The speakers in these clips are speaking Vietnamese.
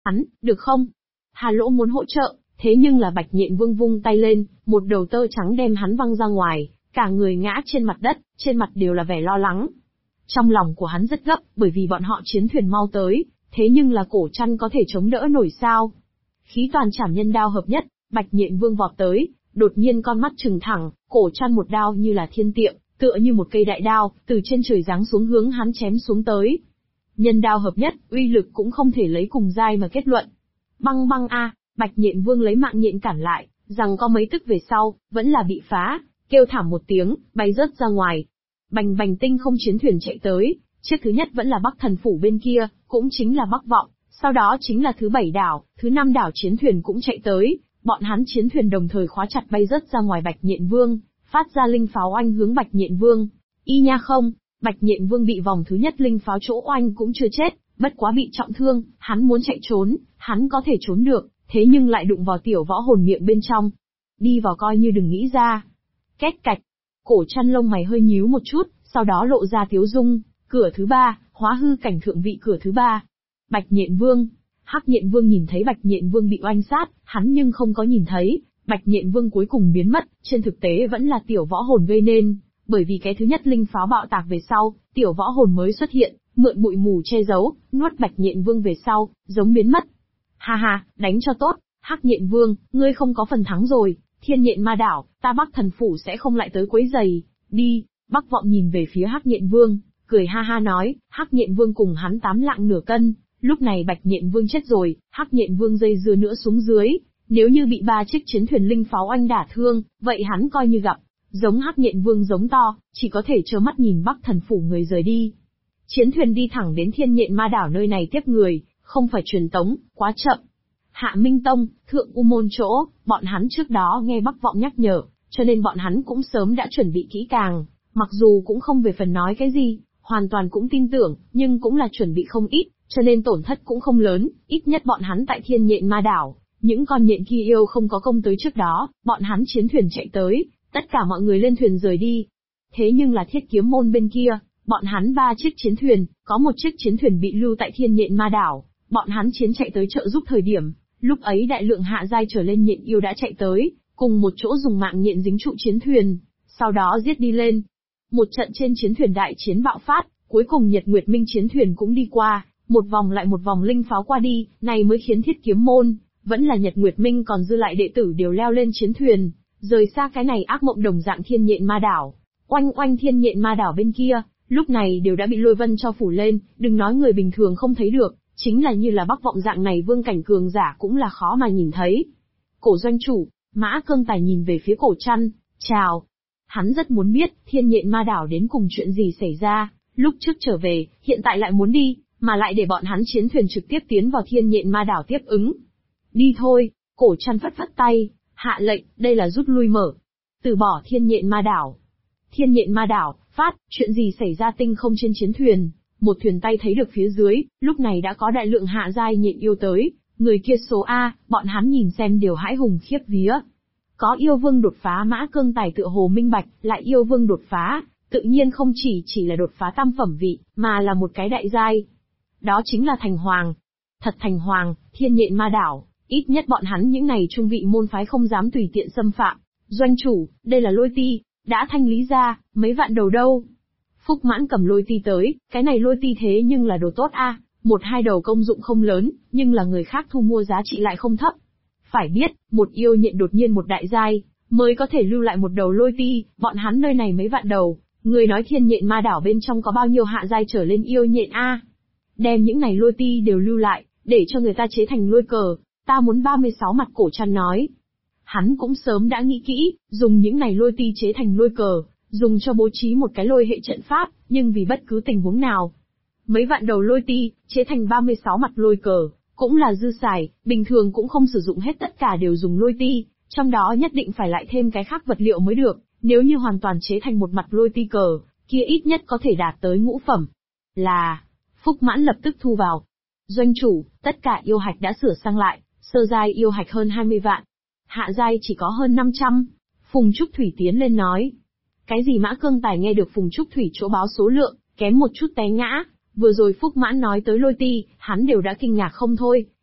hắn, được không? Hà Lỗ muốn hỗ trợ, thế nhưng là Bạch Nhện Vương vung tay lên, một đầu tơ trắng đem hắn văng ra ngoài, cả người ngã trên mặt đất, trên mặt đều là vẻ lo lắng. Trong lòng của hắn rất gấp, bởi vì bọn họ chiến thuyền mau tới, thế nhưng là Cổ Trăn có thể chống đỡ nổi sao? Khí toàn trảm nhân đao hợp nhất, Bạch Nhện Vương vọt tới, đột nhiên con mắt trừng thẳng, Cổ Trăn một đao như là thiên tiệm, tựa như một cây đại đao, từ trên trời giáng xuống hướng hắn chém xuống tới. Nhân đao hợp nhất, uy lực cũng không thể lấy cùng giai mà kết luận. Băng băng a, Bạch Nhện Vương lấy mạng nhện cản lại, rằng có mấy tức về sau, vẫn là bị phá, kêu thảm một tiếng, bay rớt ra ngoài. Bành bành tinh không chiến thuyền chạy tới, chiếc thứ nhất vẫn là Bắc Thần Phủ bên kia, cũng chính là Bắc Vọng, sau đó chính là thứ 7 đảo, thứ 5 đảo chiến thuyền cũng chạy tới, bọn hắn chiến thuyền đồng thời khóa chặt bay rớt ra ngoài Bạch Nhện Vương, phát ra linh pháo oanh hướng Bạch Nhện Vương. Y nha không, Bạch Nhện Vương bị vòng thứ nhất linh pháo chỗ oanh cũng chưa chết, bất quá bị trọng thương, hắn muốn chạy trốn, hắn có thể trốn được, thế nhưng lại đụng vào tiểu võ hồn miệng bên trong. Đi vào coi như đừng nghĩ ra. Két cạch, Cổ Trăn lông mày hơi nhíu một chút, sau đó lộ ra tiếu dung, cửa thứ 3, hóa hư cảnh thượng vị cửa thứ 3. Bạch Nhện Vương. Hắc Nhện Vương nhìn thấy Bạch Nhện Vương bị oanh sát, hắn nhưng không có nhìn thấy, Bạch Nhện Vương cuối cùng biến mất, trên thực tế vẫn là tiểu võ hồn gây nên, bởi vì cái thứ nhất linh pháo bạo tạc về sau, tiểu võ hồn mới xuất hiện, mượn bụi mù che giấu, nuốt Bạch Nhện Vương về sau, giống biến mất. Ha ha, đánh cho tốt, Hắc Nhện Vương, ngươi không có phần thắng rồi, Thiên Nhện Ma Đảo, ta Bắc Thần Phủ sẽ không lại tới quấy giày, đi. Bắc Vọng nhìn về phía Hắc Nhện Vương, cười ha ha nói, Hắc Nhện Vương cùng hắn 8 lạng nửa cân, lúc này Bạch Nhện Vương chết rồi, Hắc Nhện Vương dây dưa nữa xuống dưới, nếu như bị 3 chiếc chiến thuyền linh pháo oanh đả thương, vậy hắn coi như gặp, giống Hắc Nhện Vương giống to, chỉ có thể trơ mắt nhìn Bắc Thần Phủ người rời đi. Chiến thuyền đi thẳng đến Thiên Nhện Ma Đảo nơi này tiếp người, không phải truyền tống, quá chậm. Hạ Minh Tông, Thượng U Môn chỗ, bọn hắn trước đó nghe Bắc Vọng nhắc nhở, cho nên bọn hắn cũng sớm đã chuẩn bị kỹ càng, mặc dù cũng không về phần nói cái gì, hoàn toàn cũng tin tưởng, nhưng cũng là chuẩn bị không ít, cho nên tổn thất cũng không lớn, ít nhất bọn hắn tại Thiên Nhện Ma Đảo, những con nhện kia yêu không có công tới trước đó, bọn hắn chiến thuyền chạy tới, tất cả mọi người lên thuyền rời đi. Thế nhưng là Thiết Kiếm Môn bên kia, bọn hắn 3 chiếc chiến thuyền, có một chiếc chiến thuyền bị lưu tại Thiên Nhện Ma Đảo, bọn hắn chiến chạy tới trợ giúp thời điểm, lúc ấy đại lượng hạ giai trở lên nhện yêu đã chạy tới, cùng một chỗ dùng mạng nhện dính trụ chiến thuyền, sau đó giết đi lên. Một trận trên chiến thuyền đại chiến bạo phát, cuối cùng Nhật Nguyệt Minh chiến thuyền cũng đi qua, một vòng lại một vòng linh pháo qua đi, này mới khiến Thiết Kiếm Môn, vẫn là Nhật Nguyệt Minh còn dư lại đệ tử đều leo lên chiến thuyền, rời xa cái này ác mộng đồng dạng Thiên Nhện Ma Đảo. Oanh oanh Thiên Nhện Ma Đảo bên kia, lúc này đều đã bị lôi vân cho phủ lên, đừng nói người bình thường không thấy được, chính là như là Bắc Vọng dạng này vương cảnh cường giả cũng là khó mà nhìn thấy. Cổ doanh chủ, Mã Cương Tài nhìn về phía Cổ Trăn, chào. Hắn rất muốn biết, Thiên Nhện Ma Đảo đến cùng chuyện gì xảy ra, lúc trước trở về, hiện tại lại muốn đi, mà lại để bọn hắn chiến thuyền trực tiếp tiến vào Thiên Nhện Ma Đảo tiếp ứng. Đi thôi, Cổ Trăn phất phất tay, hạ lệnh, đây là rút lui mở. Từ bỏ Thiên Nhện Ma Đảo. Thiên Nhện Ma Đảo, phát, chuyện gì xảy ra tinh không trên chiến thuyền, một thuyền tay thấy được phía dưới, lúc này đã có đại lượng hạ giai nhện yêu tới, người kia số A, bọn hắn nhìn xem đều hãi hùng khiếp vía. Có yêu vương đột phá Mã Cương Tài tựa hồ minh bạch, lại yêu vương đột phá, tự nhiên không chỉ là đột phá tam phẩm vị, mà là một cái đại giai. Đó chính là thành hoàng. Thật thành hoàng, Thiên Nhện Ma Đảo, ít nhất bọn hắn những này trung vị môn phái không dám tùy tiện xâm phạm. Doanh chủ, đây là lôi ti, đã thanh lý ra, mấy vạn đầu đâu. Phúc Mãn cầm lôi ti tới, cái này lôi ti thế nhưng là đồ tốt a, 1-2 đầu công dụng không lớn, nhưng là người khác thu mua giá trị lại không thấp. Phải biết, một yêu nhện đột nhiên một đại giai, mới có thể lưu lại một đầu lôi ti, bọn hắn nơi này mấy vạn đầu, người nói Thiên Nhện Ma Đảo bên trong có bao nhiêu hạ giai trở lên yêu nhện a? Đem những này lôi ti đều lưu lại, để cho người ta chế thành lôi cờ, ta muốn 36 mặt. Cổ Trăn nói. Hắn cũng sớm đã nghĩ kỹ, dùng những này lôi ti chế thành lôi cờ, dùng cho bố trí một cái lôi hệ trận pháp, nhưng vì bất cứ tình huống nào. Mấy vạn đầu lôi ti, chế thành 36 mặt lôi cờ, cũng là dư xài, bình thường cũng không sử dụng hết tất cả đều dùng lôi ti, trong đó nhất định phải lại thêm cái khác vật liệu mới được, nếu như hoàn toàn chế thành một mặt lôi ti cờ, kia ít nhất có thể đạt tới ngũ phẩm. Là, Phúc Mãn lập tức thu vào. Doanh chủ, tất cả yêu hạch đã sửa sang lại, sơ giai yêu hạch hơn 20 vạn, hạ giai chỉ có hơn 500. Phùng Trúc Thủy tiến lên nói. Cái gì? Mã Cương Tài nghe được Phùng Trúc Thủy chỗ báo số lượng, kém một chút té ngã, vừa rồi Phúc Mãn nói tới lôi ti, hắn đều đã kinh ngạc không thôi,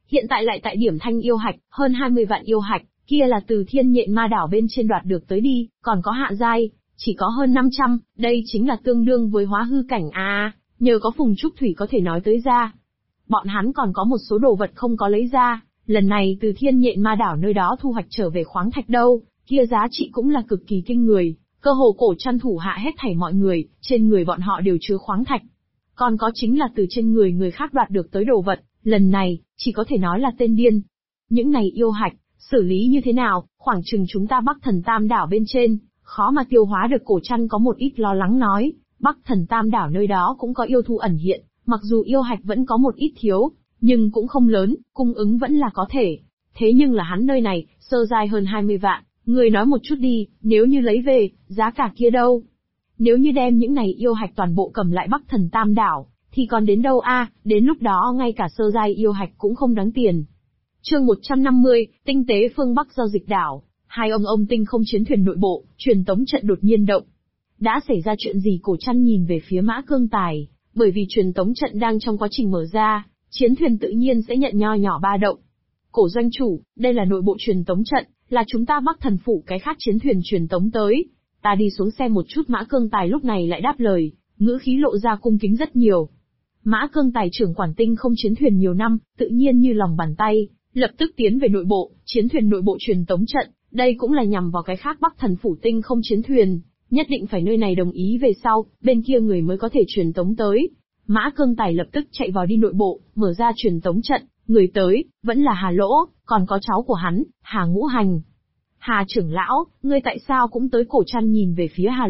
hiện tại lại tại điểm thanh yêu hạch, hơn 20 vạn yêu hạch, kia là từ thiên nhện ma đảo bên trên đoạt được tới đi, còn có hạ giai, chỉ có hơn 500, đây chính là tương đương với hóa hư cảnh nhờ có Phùng Trúc Thủy có thể nói tới ra. Bọn hắn còn có một số đồ vật không có lấy ra, lần này từ thiên nhện ma đảo nơi đó thu hoạch trở về khoáng thạch đâu, kia giá trị cũng là cực kỳ kinh người, cơ hồ cổ chăn thủ hạ hết thảy mọi người, trên người bọn họ đều chứa khoáng thạch. Còn có chính là từ trên người người khác đoạt được tới đồ vật, lần này, chỉ có thể nói là tên điên. Những này yêu hạch, xử lý như thế nào, khoảng chừng chúng ta Bắc Thần Tam đảo bên trên, khó mà tiêu hóa được. Cổ chăn có một ít lo lắng nói, Bắc Thần Tam đảo nơi đó cũng có yêu thú ẩn hiện, mặc dù yêu hạch vẫn có một ít thiếu, nhưng cũng không lớn, cung ứng vẫn là có thể. Thế nhưng là hắn nơi này, sơ giai hơn 20 vạn, người nói một chút đi, nếu như lấy về, giá cả kia đâu? Nếu như đem những này yêu hạch toàn bộ cầm lại Bắc Thần Tam đảo, thì còn đến đâu đến lúc đó ngay cả sơ giai yêu hạch cũng không đáng tiền. Chương 150, tinh tế phương Bắc giao dịch đảo, hai ông tinh không chiến thuyền nội bộ, truyền tống trận đột nhiên động. Đã xảy ra chuyện gì? Cổ chăn nhìn về phía Mã Cương Tài, bởi vì truyền tống trận đang trong quá trình mở ra, chiến thuyền tự nhiên sẽ nhận nho nhỏ ba động. Cổ doanh chủ, đây là nội bộ truyền tống trận, là chúng ta Bắc Thần Phủ cái khác chiến thuyền truyền tống tới. Ta đi xuống xem một chút. Mã Cương Tài lúc này lại đáp lời, ngữ khí lộ ra cung kính rất nhiều. Mã Cương Tài trưởng quản tinh không chiến thuyền nhiều năm, tự nhiên như lòng bàn tay, lập tức tiến về nội bộ, chiến thuyền nội bộ truyền tống trận, đây cũng là nhằm vào cái khác Bắc Thần Phủ tinh không chiến thuyền, nhất định phải nơi này đồng ý về sau, bên kia người mới có thể truyền tống tới. Mã Cương Tài lập tức chạy vào đi nội bộ, mở ra truyền tống trận, người tới, vẫn là Hà Lỗ, còn có cháu của hắn, Hà Ngũ Hành. Hà trưởng lão, ngươi tại sao cũng tới? Cổ chăn nhìn về phía Hà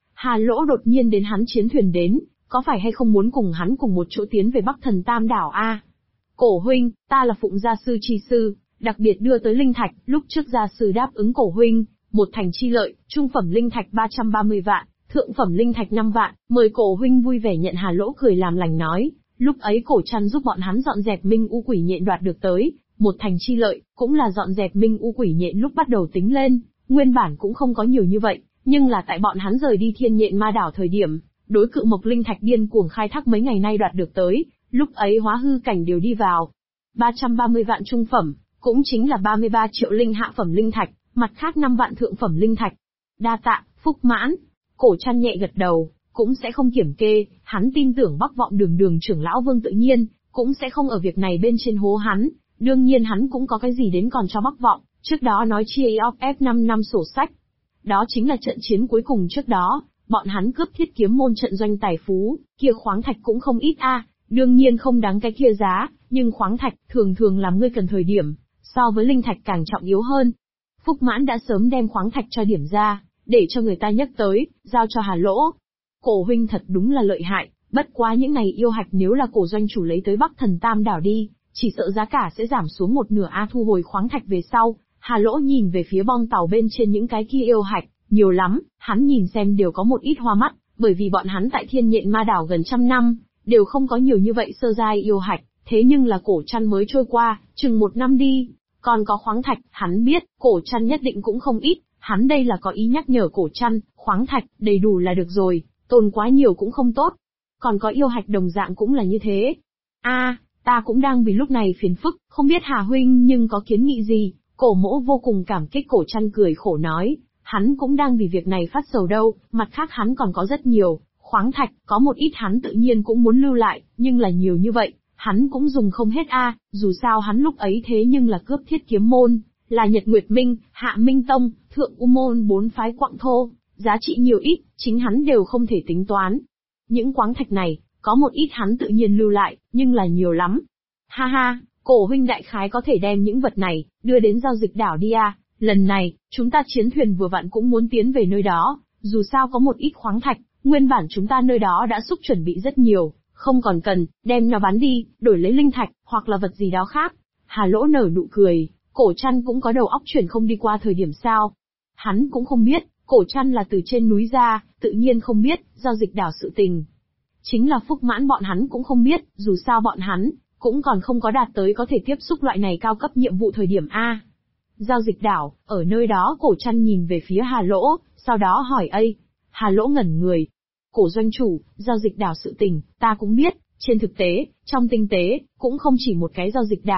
Lỗ đột nhiên đến hắn chiến thuyền đến, có phải hay không muốn cùng hắn cùng một chỗ tiến về Bắc Thần Tam đảo Cổ huynh, ta là Phụng gia sư chi sư, đặc biệt đưa tới linh thạch, lúc trước gia sư đáp ứng cổ huynh, một thành chi lợi, trung phẩm linh thạch 330 vạn, thượng phẩm linh thạch 5 vạn, mời cổ huynh vui vẻ nhận. Hà Lỗ cười làm lành nói, lúc ấy cổ chăn giúp bọn hắn dọn dẹp Minh U Quỷ Nhện đoạt được tới, một thành chi lợi, cũng là dọn dẹp Minh U Quỷ Nhện lúc bắt đầu tính lên, nguyên bản cũng không có nhiều như vậy, nhưng là tại bọn hắn rời đi thiên nhện ma đảo thời điểm, đối cự mộc linh thạch điên cuồng khai thác mấy ngày nay đoạt được tới, lúc ấy hóa hư cảnh đều đi vào. 330 vạn trung phẩm, cũng chính là 33 triệu linh hạ phẩm linh thạch, mặt khác 5 vạn thượng phẩm linh thạch. Đa tạ, phúc mãn. Cổ chăn nhẹ gật đầu, cũng sẽ không kiểm kê, hắn tin tưởng Bắc Vọng đường trưởng lão Vương tự nhiên, cũng sẽ không ở việc này bên trên hố hắn, đương nhiên hắn cũng có cái gì đến còn cho Bắc Vọng, trước đó nói chia off 5 năm sổ sách. Đó chính là trận chiến cuối cùng trước đó, bọn hắn cướp Thiết Kiếm môn trận doanh tài phú, kia khoáng thạch cũng không ít đương nhiên không đáng cái kia giá, nhưng khoáng thạch thường thường làm ngươi cần thời điểm, so với linh thạch càng trọng yếu hơn. Phúc Mãn đã sớm đem khoáng thạch cho điểm ra, để cho người ta nhắc tới, giao cho Hà Lỗ. Cổ huynh thật đúng là lợi hại, bất quá những này yêu hạch nếu là cổ doanh chủ lấy tới Bắc Thần Tam đảo đi, chỉ sợ giá cả sẽ giảm xuống một nửa thu hồi khoáng thạch về sau. Hà Lỗ nhìn về phía bong tàu bên trên những cái kia yêu hạch, nhiều lắm, hắn nhìn xem đều có một ít hoa mắt, bởi vì bọn hắn tại thiên nhện ma đảo gần 100 năm, đều không có nhiều như vậy sơ giai yêu hạch, thế nhưng là cổ chăn mới trôi qua, chừng 1 năm đi, còn có khoáng thạch, hắn biết, cổ chăn nhất định cũng không ít, hắn đây là có ý nhắc nhở cổ chăn, khoáng thạch, đầy đủ là được rồi, tồn quá nhiều cũng không tốt. Còn có yêu hạch đồng dạng cũng là như thế. Ta cũng đang vì lúc này phiền phức, không biết Hà huynh nhưng có kiến nghị gì? Cổ Mỗ vô cùng cảm kích. Cổ chăn cười khổ nói, hắn cũng đang vì việc này phát sầu đâu, mặt khác hắn còn có rất nhiều khoáng thạch, có một ít hắn tự nhiên cũng muốn lưu lại, nhưng là nhiều như vậy, hắn cũng dùng không hết dù sao hắn lúc ấy thế nhưng là cướp Thiết Kiếm môn, là Nhật Nguyệt Minh, Hạ Minh Tông, Thượng U môn 4 phái quặng thô, giá trị nhiều ít, chính hắn đều không thể tính toán. Những khoáng thạch này, có một ít hắn tự nhiên lưu lại, nhưng là nhiều lắm. Ha ha, cổ huynh đại khái có thể đem những vật này, đưa đến giao dịch đảo đi lần này, chúng ta chiến thuyền vừa vặn cũng muốn tiến về nơi đó, dù sao có một ít khoáng thạch, nguyên bản chúng ta nơi đó đã xúc chuẩn bị rất nhiều, không còn cần, đem nó bán đi, đổi lấy linh thạch, hoặc là vật gì đó khác. Hà Lỗ nở nụ cười, cổ chăn cũng có đầu óc chuyển không đi qua thời điểm sao. Hắn cũng không biết, cổ chăn là từ trên núi ra, tự nhiên không biết, giao dịch đảo sự tình. Chính là Phúc Mãn bọn hắn cũng không biết, dù sao bọn hắn, cũng còn không có đạt tới có thể tiếp xúc loại này cao cấp nhiệm vụ thời điểm Giao dịch đảo, ở nơi đó cổ chăn nhìn về phía Hà Lỗ, sau đó hỏi Hà Lỗ ngẩn người. Cổ doanh chủ, giao dịch đảo sự tình, ta cũng biết, trên thực tế, trong tinh tế, cũng không chỉ một cái giao dịch đảo,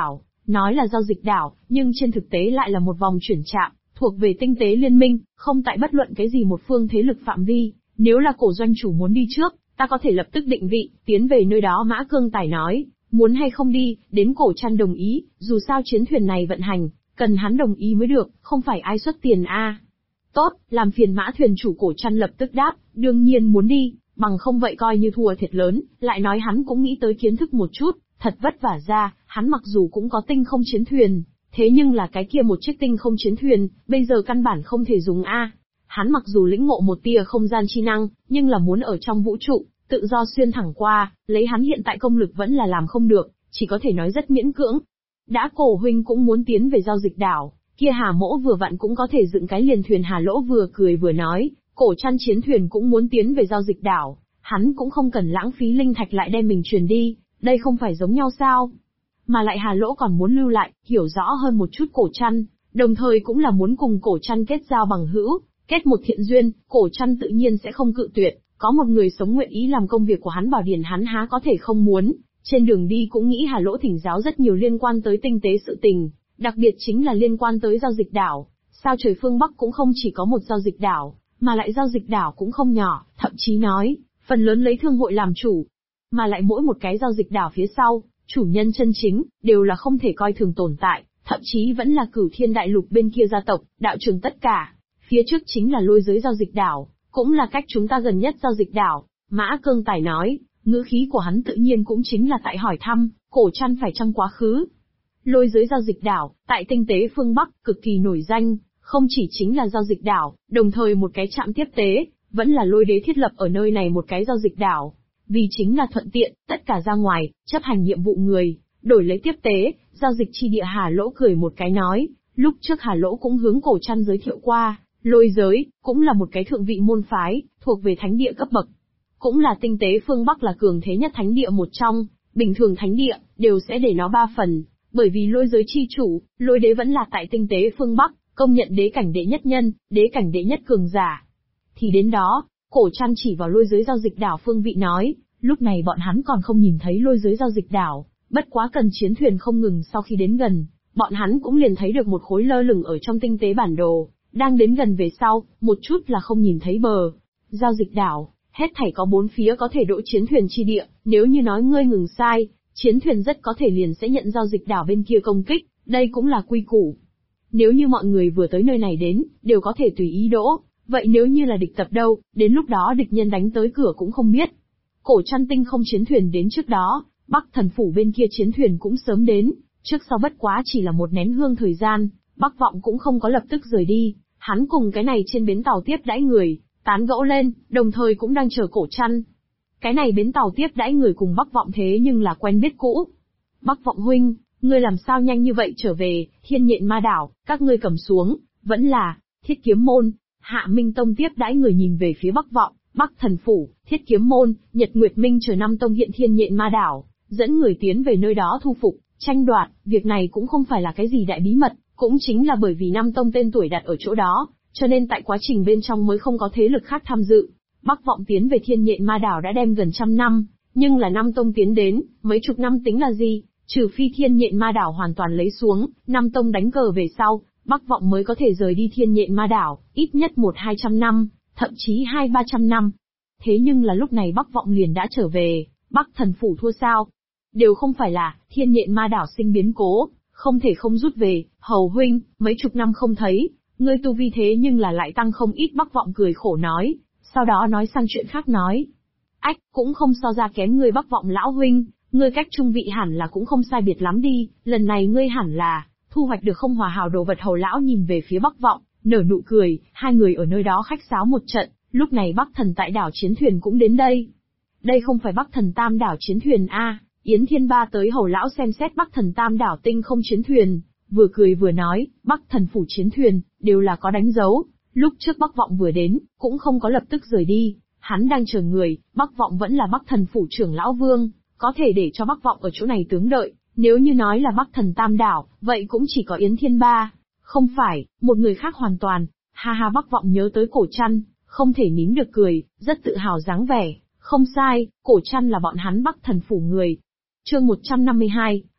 Nói là giao dịch đảo, nhưng trên thực tế lại là một vòng chuyển chạm, thuộc về tinh tế liên minh, không tại bất luận cái gì một phương thế lực phạm vi. Nếu là cổ doanh chủ muốn đi trước, ta có thể lập tức định vị, tiến về nơi đó. Mã Cương Tài nói, muốn hay không đi, đến cổ chăn đồng ý, dù sao chiến thuyền này vận hành, cần hắn đồng ý mới được, không phải ai xuất tiền a. Tốt, làm phiền Mã thuyền chủ. Cổ chăn lập tức đáp, đương nhiên muốn đi, bằng không vậy coi như thua thiệt lớn. Lại nói hắn cũng nghĩ tới kiến thức một chút, thật vất vả ra, hắn mặc dù cũng có tinh không chiến thuyền, thế nhưng là cái kia một chiếc tinh không chiến thuyền, bây giờ căn bản không thể dùng a. Hắn mặc dù lĩnh ngộ một tia không gian chi năng, nhưng là muốn ở trong vũ trụ, tự do xuyên thẳng qua, lấy hắn hiện tại công lực vẫn là làm không được, chỉ có thể nói rất miễn cưỡng. Đã Cổ huynh cũng muốn tiến về giao dịch đảo, kia Hà Mỗ vừa vặn cũng có thể dựng cái liền thuyền. Hà Lỗ vừa cười vừa nói, Cổ chăn chiến thuyền cũng muốn tiến về giao dịch đảo, hắn cũng không cần lãng phí linh thạch lại đem mình truyền đi, đây không phải giống nhau sao? Mà lại Hà Lỗ còn muốn lưu lại, hiểu rõ hơn một chút Cổ chăn, đồng thời cũng là muốn cùng Cổ chăn kết giao bằng hữu, kết một thiện duyên. Cổ chăn tự nhiên sẽ không cự tuyệt, có một người sống nguyện ý làm công việc của hắn Bảo Điền hắn há có thể không muốn. Trên đường đi cũng nghĩ Hà Lỗ thỉnh giáo rất nhiều liên quan tới tinh tế sự tình, đặc biệt chính là liên quan tới giao dịch đảo. Sao trời phương Bắc cũng không chỉ có một giao dịch đảo, mà lại giao dịch đảo cũng không nhỏ, thậm chí nói, phần lớn lấy thương hội làm chủ. Mà lại mỗi một cái giao dịch đảo phía sau, chủ nhân chân chính, đều là không thể coi thường tồn tại, thậm chí vẫn là Cửu Thiên Đại Lục bên kia gia tộc, đạo trường tất cả. Phía trước chính là lôi giới giao dịch đảo, cũng là cách chúng ta gần nhất giao dịch đảo. Mã Cương Tài nói, ngữ khí của hắn tự nhiên cũng chính là tại hỏi thăm, Cổ chăn phải chăng quá khứ. Lôi giới giao dịch đảo, tại tinh tế phương Bắc, cực kỳ nổi danh, không chỉ chính là giao dịch đảo, đồng thời một cái trạm tiếp tế, vẫn là Lôi Đế thiết lập ở nơi này một cái giao dịch đảo. Vì chính là thuận tiện, tất cả ra ngoài, chấp hành nhiệm vụ người, đổi lấy tiếp tế, giao dịch chi địa. Hà Lỗ cười một cái nói, lúc trước Hà Lỗ cũng hướng Cổ chăn giới thiệu qua, lôi giới, cũng là một cái thượng vị môn phái, thuộc về thánh địa cấp bậc. Cũng là tinh tế phương Bắc là cường thế nhất thánh địa một trong, bình thường thánh địa, đều sẽ để nó 3 phần, bởi vì lôi giới chi chủ, Lôi Đế vẫn là tại tinh tế phương Bắc, công nhận đế cảnh đệ nhất nhân, đế cảnh đệ nhất cường giả. Thì đến đó, Cổ chăn chỉ vào lôi giới giao dịch đảo phương vị nói, lúc này bọn hắn còn không nhìn thấy lôi giới giao dịch đảo, bất quá cần chiến thuyền không ngừng. Sau khi đến gần, bọn hắn cũng liền thấy được một khối lơ lửng ở trong tinh tế bản đồ, đang đến gần về sau, một chút là không nhìn thấy bờ. Giao dịch đảo, hết thảy có 4 phía có thể đỗ chiến thuyền chi địa, nếu như nói ngươi ngừng sai, chiến thuyền rất có thể liền sẽ nhận giao dịch đảo bên kia công kích, đây cũng là quy củ. Nếu như mọi người vừa tới nơi này đến, đều có thể tùy ý đỗ, vậy nếu như là địch tập đâu, đến lúc đó địch nhân đánh tới cửa cũng không biết. Cổ chăn tinh không chiến thuyền đến trước đó, Bắc Thần Phủ bên kia chiến thuyền cũng sớm đến, trước sau bất quá chỉ là một nén hương thời gian, Bắc Vọng cũng không có lập tức rời đi, hắn cùng cái này trên bến tàu tiếp đãi người, tán gẫu lên, đồng thời cũng đang chờ Cổ chăn. Cái này bến tàu tiếp đãi người cùng Bắc Vọng thế nhưng là quen biết cũ. Bắc Vọng huynh, ngươi làm sao nhanh như vậy trở về? Thiên Nhện Ma Đảo, các ngươi cầm xuống, vẫn là Thiết Kiếm Môn. Hạ Minh Tông tiếp đãi người nhìn về phía Bắc Vọng, Bắc Thần Phủ, Thiết Kiếm Môn, Nhật Nguyệt Minh chờ 5 tông hiện Thiên Nhện Ma Đảo, dẫn người tiến về nơi đó thu phục, tranh đoạt. Việc này cũng không phải là cái gì đại bí mật, cũng chính là bởi vì 5 tông tên tuổi đặt ở chỗ đó, cho nên tại quá trình bên trong mới không có thế lực khác tham dự. Bắc Vọng tiến về Thiên Nhện Ma Đảo đã đem gần 100 năm, nhưng là 5 tông tiến đến, mấy chục năm tính là gì? Trừ phi Thiên Nhện Ma Đảo hoàn toàn lấy xuống, 5 tông đánh cờ về sau, Bắc Vọng mới có thể rời đi Thiên Nhện Ma Đảo, ít nhất 100-200 năm, thậm chí 200-300 năm. Thế nhưng là lúc này Bắc Vọng liền đã trở về, Bắc Thần Phủ thua sao? Đều không phải là, Thiên Nhện Ma Đảo sinh biến cố, không thể không rút về. Hầu huynh, mấy chục năm không thấy, ngươi tu vi thế nhưng là lại tăng không ít. Bắc Vọng cười khổ nói, sau đó nói sang chuyện khác nói. Ách, cũng không so ra kém ngươi Bắc Vọng lão huynh, ngươi cách trung vị hẳn là cũng không sai biệt lắm đi, lần này ngươi hẳn là thu hoạch được không hòa hảo đồ vật. Hầu lão nhìn về phía Bắc Vọng, nở nụ cười, hai người ở nơi đó khách sáo một trận, lúc này Bắc Thần tại đảo chiến thuyền cũng đến đây. Đây không phải Bắc Thần Tam đảo chiến thuyền a? Yến Thiên Ba tới. Hầu lão xem xét Bắc Thần Tam đảo tinh không chiến thuyền, vừa cười vừa nói, Bắc Thần Phủ chiến thuyền, đều là có đánh dấu. Lúc trước Bắc Vọng vừa đến, cũng không có lập tức rời đi, hắn đang chờ người. Bắc Vọng vẫn là Bắc Thần Phủ trưởng lão vương, có thể để cho Bắc Vọng ở chỗ này tướng đợi. Nếu như nói là Bắc Thần Tam đảo, vậy cũng chỉ có Yến Thiên Ba, không phải một người khác hoàn toàn. Ha ha, Bắc Vọng nhớ tới Cổ chăn, không thể nín được cười, rất tự hào dáng vẻ. Không sai, Cổ chăn là bọn hắn Bắc Thần Phủ người. Chương 152,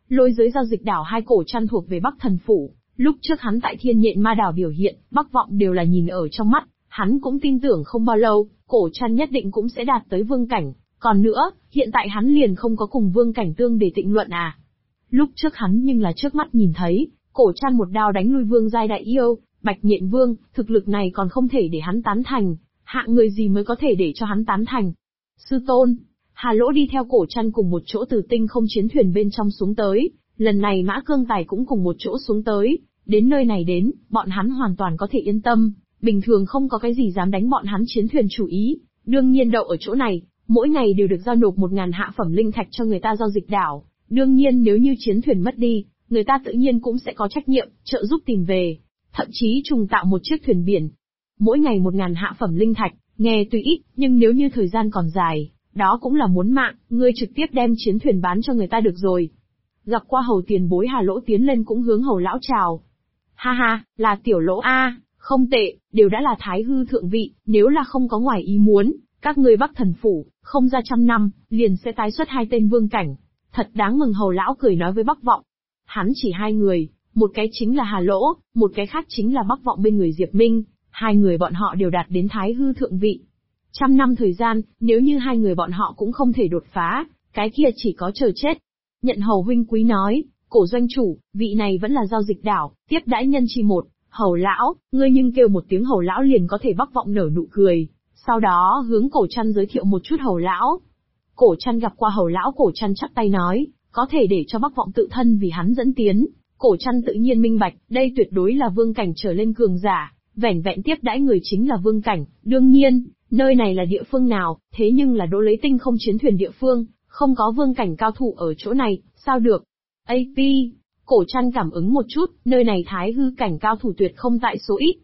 Lôi giới giao dịch đảo hai Cổ Trăn thuộc về Bắc Thần Phủ, lúc trước hắn tại Thiên Nhện Ma đảo biểu hiện, Bắc Vọng đều là nhìn ở trong mắt, hắn cũng tin tưởng không bao lâu, Cổ Trăn nhất định cũng sẽ đạt tới vương cảnh. Còn nữa, hiện tại hắn liền không có cùng vương cảnh tương để tịnh luận à. Lúc trước hắn nhưng là trước mắt nhìn thấy, Cổ Trăn một đao đánh lui vương giai đại yêu, Bạch Nhện Vương, thực lực này còn không thể để hắn tán thành, hạng người gì mới có thể để cho hắn tán thành. Sư tôn, Hà Lỗ đi theo Cổ Trăn cùng một chỗ từ tinh không chiến thuyền bên trong xuống tới, lần này Mã Cương Tài cũng cùng một chỗ xuống tới, đến nơi này đến, bọn hắn hoàn toàn có thể yên tâm, bình thường không có cái gì dám đánh bọn hắn chiến thuyền chủ ý, đương nhiên đậu ở chỗ này, mỗi ngày đều được giao nộp 1000 hạ phẩm linh thạch cho người ta giao dịch đảo, đương nhiên nếu như chiến thuyền mất đi, người ta tự nhiên cũng sẽ có trách nhiệm, trợ giúp tìm về, thậm chí trùng tạo một chiếc thuyền biển. Mỗi ngày 1000 hạ phẩm linh thạch, nghe tuy ít, nhưng nếu như thời gian còn dài, đó cũng là muốn mạng, ngươi trực tiếp đem chiến thuyền bán cho người ta được rồi. Gặp qua Hầu tiền bối, Hà Lỗ tiến lên cũng hướng Hầu lão chào. Ha ha, là Tiểu Lỗ a, không tệ, đều đã là Thái hư thượng vị, nếu là không có ngoài ý muốn, các ngươi Bắc Thần Phủ, không ra 100 năm, liền sẽ tái xuất 2 tên vương cảnh. Thật đáng mừng, Hầu lão cười nói với Bắc Vọng. Hắn chỉ 2 người, một cái chính là Hà Lỗ, một cái khác chính là Bắc Vọng bên người Diệp Minh, 2 người bọn họ đều đạt đến Thái hư thượng vị. 100 năm thời gian, nếu như 2 người bọn họ cũng không thể đột phá, cái kia chỉ có chờ chết. Nhận Hầu huynh quý nói, Cổ doanh chủ, vị này vẫn là giao dịch đảo, tiếp đãi nhân chi một, Hầu lão, ngươi nhưng kêu một tiếng Hầu lão liền có thể. Bắc Vọng nở nụ cười, sau đó hướng Cổ Trăn giới thiệu một chút Hầu lão. Cổ Trăn gặp qua Hầu lão, Cổ Trăn chắp tay nói, có thể để cho Bắc Vọng tự thân vì hắn dẫn tiến. Cổ Trăn tự nhiên minh bạch, đây tuyệt đối là vương cảnh trở lên cường giả, vẻn vẹn tiếp đãi người chính là vương cảnh, đương nhiên, nơi này là địa phương nào, thế nhưng là đỗ lấy tinh không chiến thuyền địa phương, không có vương cảnh cao thủ ở chỗ này, sao được? AP, Cổ Trăn cảm ứng một chút, nơi này Thái hư cảnh cao thủ tuyệt không tại số ít.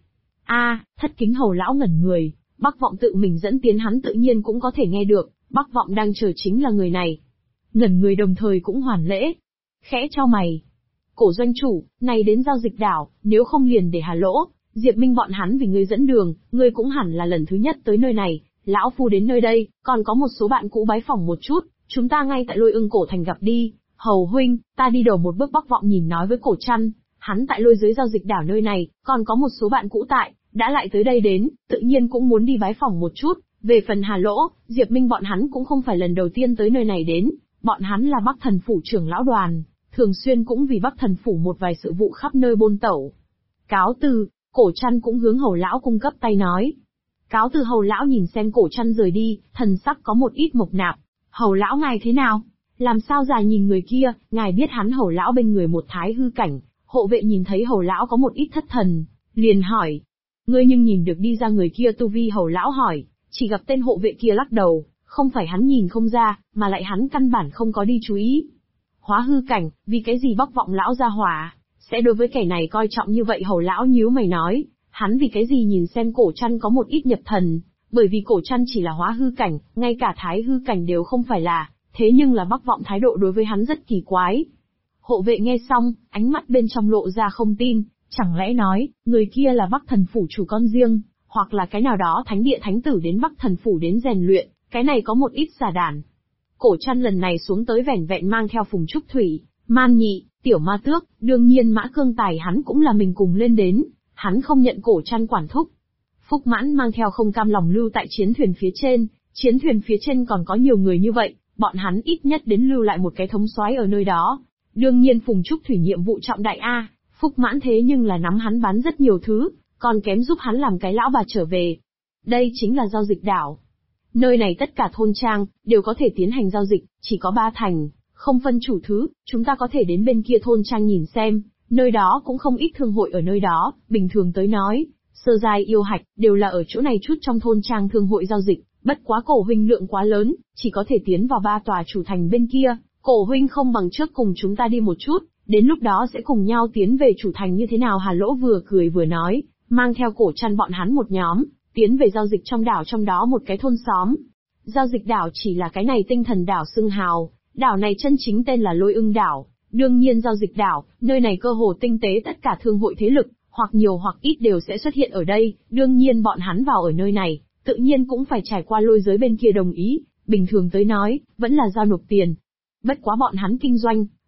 Thất kính Hầu lão ngẩn người, Bắc Vọng tự mình dẫn tiến hắn tự nhiên cũng có thể nghe được, Bắc Vọng đang chờ chính là người này. Ngẩn người đồng thời cũng hoàn lễ. Khẽ chau mày. Cổ doanh chủ, này đến giao dịch đảo, nếu không liền để Hà Lỗ, Diệp Minh bọn hắn vì ngươi dẫn đường, ngươi cũng hẳn là lần thứ nhất tới nơi này, lão phu đến nơi đây, còn có một số bạn cũ bái phỏng một chút, chúng ta ngay tại Lôi Ưng Cổ thành gặp đi. Hầu huynh, ta đi đầu một bước. Bắc Vọng nhìn nói với Cổ Trăn, hắn tại lôi giới giao dịch đảo nơi này, còn có một số bạn cũ tại, đã lại tới đây đến, tự nhiên cũng muốn đi bái phỏng một chút. Về phần Hà Lỗ, Diệp Minh bọn hắn cũng không phải lần đầu tiên tới nơi này đến, bọn hắn là Bắc Thần Phủ trưởng lão đoàn, thường xuyên cũng vì Bắc Thần Phủ một vài sự vụ khắp nơi bôn tẩu. Cáo từ, Cổ Trăn cũng hướng Hầu lão cung cấp tay nói. Cáo từ. Hầu lão nhìn xem Cổ Trăn rời đi, thần sắc có một ít mộc nạp. Hầu lão ngài thế nào? Làm sao già nhìn người kia, ngài biết hắn Hầu lão bên người một Thái hư cảnh. Hộ vệ nhìn thấy Hầu lão có một ít thất thần, liền hỏi. Ngươi nhưng nhìn được đi ra người kia tu vi? Hầu lão hỏi, chỉ gặp tên hộ vệ kia lắc đầu, không phải hắn nhìn không ra, mà lại hắn căn bản không có đi chú ý. Hóa hư cảnh, vì cái gì Bắc Vọng lão gia hỏa sẽ đối với kẻ này coi trọng như vậy? Hầu lão nhíu mày nói, hắn vì cái gì nhìn xem Cổ Trăn có một ít nhập thần, bởi vì Cổ Trăn chỉ là hóa hư cảnh, ngay cả Thái hư cảnh đều không phải là, thế nhưng là Bắc Vọng thái độ đối với hắn rất kỳ quái. Hộ vệ nghe xong, ánh mắt bên trong lộ ra không tin, chẳng lẽ nói, người kia là Bắc Thần Phủ chủ con riêng, hoặc là cái nào đó thánh địa thánh tử đến Bắc Thần Phủ đến rèn luyện, cái này có một ít xà đản. Cổ Trăn lần này xuống tới vẻn vẹn mang theo Phùng Trúc Thủy, Man Nhị, Tiểu Ma Tước, đương nhiên Mã Cương Tài hắn cũng là mình cùng lên đến, hắn không nhận Cổ Trăn quản thúc. Phúc Mãn mang theo không cam lòng lưu tại chiến thuyền phía trên còn có nhiều người như vậy, bọn hắn ít nhất đến lưu lại một cái thống soái ở nơi đó. Đương nhiên Phùng Trúc Thủy nhiệm vụ trọng đại a, Phúc Mãn thế nhưng là nắm hắn bán rất nhiều thứ, còn kém giúp hắn làm cái lão bà trở về. Đây chính là giao dịch đảo. Nơi này tất cả thôn trang, đều có thể tiến hành giao dịch, chỉ có 3 thành, không phân chủ thứ, chúng ta có thể đến bên kia thôn trang nhìn xem, nơi đó cũng không ít thương hội ở nơi đó, bình thường tới nói, sơ giai yêu hạch, đều là ở chỗ này chút trong thôn trang thương hội giao dịch, bất quá Cổ huynh lượng quá lớn, chỉ có thể tiến vào 3 tòa chủ thành bên kia, Cổ huynh không bằng trước cùng chúng ta đi một chút, đến lúc đó sẽ cùng nhau tiến về chủ thành như thế nào? Hà Lỗ vừa cười vừa nói, mang theo Cổ Trăn bọn hắn một nhóm, tiến về giao dịch trong đảo, trong đó một cái thôn xóm. Giao dịch đảo chỉ là cái này tinh thần đảo xưng hào, đảo này chân chính tên là Lôi Ưng đảo. Đương nhiên giao dịch đảo, nơi này cơ hồ tinh tế tất cả thương hội thế lực, hoặc nhiều hoặc ít đều sẽ xuất hiện ở đây, đương nhiên bọn hắn vào ở nơi này, tự nhiên cũng phải trải qua lôi giới bên kia đồng ý, bình thường tới nói, vẫn là giao nộp tiền. Bất quá bọn hắn kinh doanh,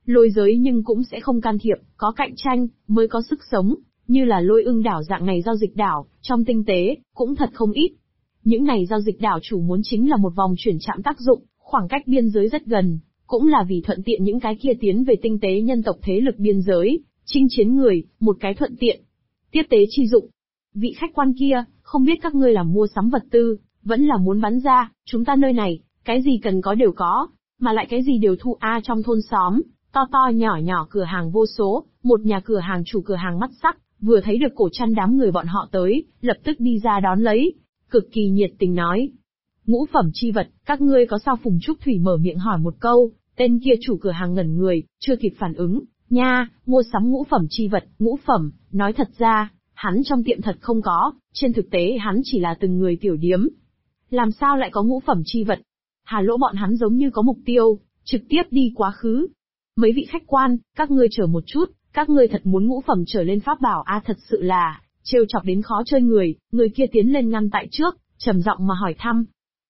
Lôi giới nhưng cũng sẽ không can thiệp, có cạnh tranh, mới có sức sống, như là Lôi Ưng đảo dạng này giao dịch đảo, trong tinh tế, cũng thật không ít. Những này giao dịch đảo chủ muốn chính là một vòng chuyển chạm tác dụng, khoảng cách biên giới rất gần, cũng là vì thuận tiện những cái kia tiến về tinh tế nhân tộc thế lực biên giới, chinh chiến người, một cái thuận tiện. Tiếp tế chi dụng. Vị khách quan kia, không biết các ngươi là mua sắm vật tư, vẫn là muốn bán ra, chúng ta nơi này, cái gì cần có đều có, mà lại cái gì đều thu trong thôn xóm, to to nhỏ nhỏ cửa hàng vô số, một nhà cửa hàng chủ cửa hàng mắt sắc, vừa thấy được Cổ Trăn đám người bọn họ tới, lập tức đi ra đón lấy, cực kỳ nhiệt tình nói. Ngũ phẩm chi vật, các ngươi có sao? Phùng Trúc Thủy mở miệng hỏi một câu, tên kia chủ cửa hàng ngẩn người, chưa kịp phản ứng, nha, mua sắm ngũ phẩm chi vật, ngũ phẩm, nói thật ra, hắn trong tiệm thật không có, trên thực tế hắn chỉ là từng người tiểu điếm. Làm sao lại có ngũ phẩm chi vật? Hà Lỗ bọn hắn giống như có mục tiêu, trực tiếp đi quá khứ. Mấy vị khách quan, các ngươi chờ một chút, các ngươi thật muốn ngũ phẩm trở lên pháp bảo thật sự là, trêu chọc đến khó chơi người kia tiến lên ngăn tại trước, trầm giọng mà hỏi thăm.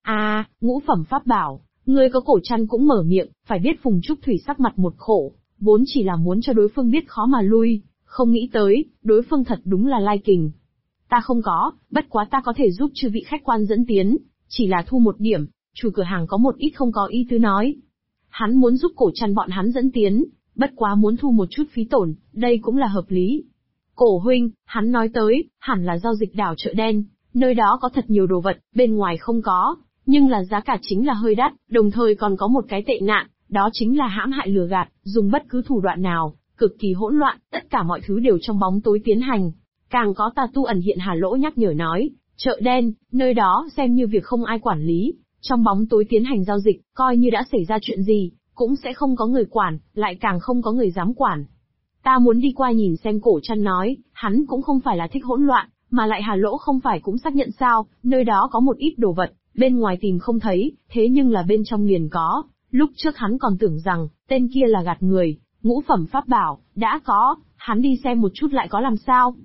Ngũ phẩm pháp bảo, người có Cổ Trăn cũng mở miệng, phải biết Phùng Trúc Thủy sắc mặt một khổ, vốn chỉ là muốn cho đối phương biết khó mà lui, không nghĩ tới, đối phương thật đúng là lai kình. Ta không có, bất quá ta có thể giúp chư vị khách quan dẫn tiến, chỉ là thu một điểm, chủ cửa hàng có một ít không có ý tứ nói. Hắn muốn giúp Cổ Trăn bọn hắn dẫn tiến, bất quá muốn thu một chút phí tổn, đây cũng là hợp lý. Cổ huynh, hắn nói tới, hẳn là giao dịch đảo chợ đen, nơi đó có thật nhiều đồ vật, bên ngoài không có, nhưng là giá cả chính là hơi đắt, đồng thời còn có một cái tệ nạn, đó chính là hãm hại lừa gạt, dùng bất cứ thủ đoạn nào, cực kỳ hỗn loạn, tất cả mọi thứ đều trong bóng tối tiến hành. Càng có tà tu ẩn hiện. Hà Lỗ nhắc nhở nói, chợ đen, nơi đó xem như việc không ai quản lý, trong bóng tối tiến hành giao dịch, coi như đã xảy ra chuyện gì, cũng sẽ không có người quản, lại càng không có người dám quản. Ta muốn đi qua nhìn xem. Cổ Trăn nói, hắn cũng không phải là thích hỗn loạn, mà lại Hà Lỗ không phải cũng xác nhận sao, nơi đó có một ít đồ vật, bên ngoài tìm không thấy, thế nhưng là bên trong liền có. Lúc trước hắn còn tưởng rằng, tên kia là gạt người, ngũ phẩm pháp bảo, đã có, hắn đi xem một chút lại có làm sao.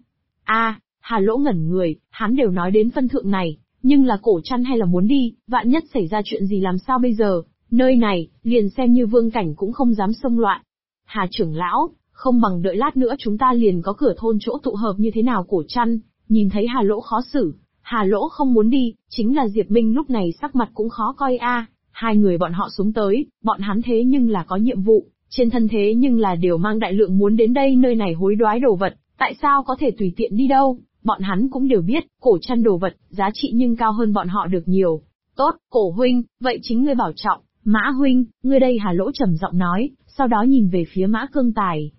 Hà Lỗ ngẩn người, hắn đều nói đến phân thượng này, nhưng là Cổ Trăn hay là muốn đi, vạn nhất xảy ra chuyện gì làm sao bây giờ, nơi này, liền xem như vương cảnh cũng không dám xông loạn. Hà trưởng lão, không bằng đợi lát nữa chúng ta liền có cửa thôn chỗ tụ hợp như thế nào? Cổ Trăn, nhìn thấy Hà Lỗ khó xử, Hà Lỗ không muốn đi, chính là Diệp Minh lúc này sắc mặt cũng khó coi hai người bọn họ xuống tới, bọn hắn thế nhưng là có nhiệm vụ, trên thân thế nhưng là đều mang đại lượng muốn đến đây nơi này hối đoái đồ vật, tại sao có thể tùy tiện đi đâu, bọn hắn cũng đều biết, Cổ Trăn đồ vật, giá trị nhưng cao hơn bọn họ được nhiều. Tốt, Cổ huynh, vậy chính ngươi bảo trọng, Mã huynh, ngươi đây. Hà Lỗ trầm giọng nói, sau đó nhìn về phía Mã Cương Tài.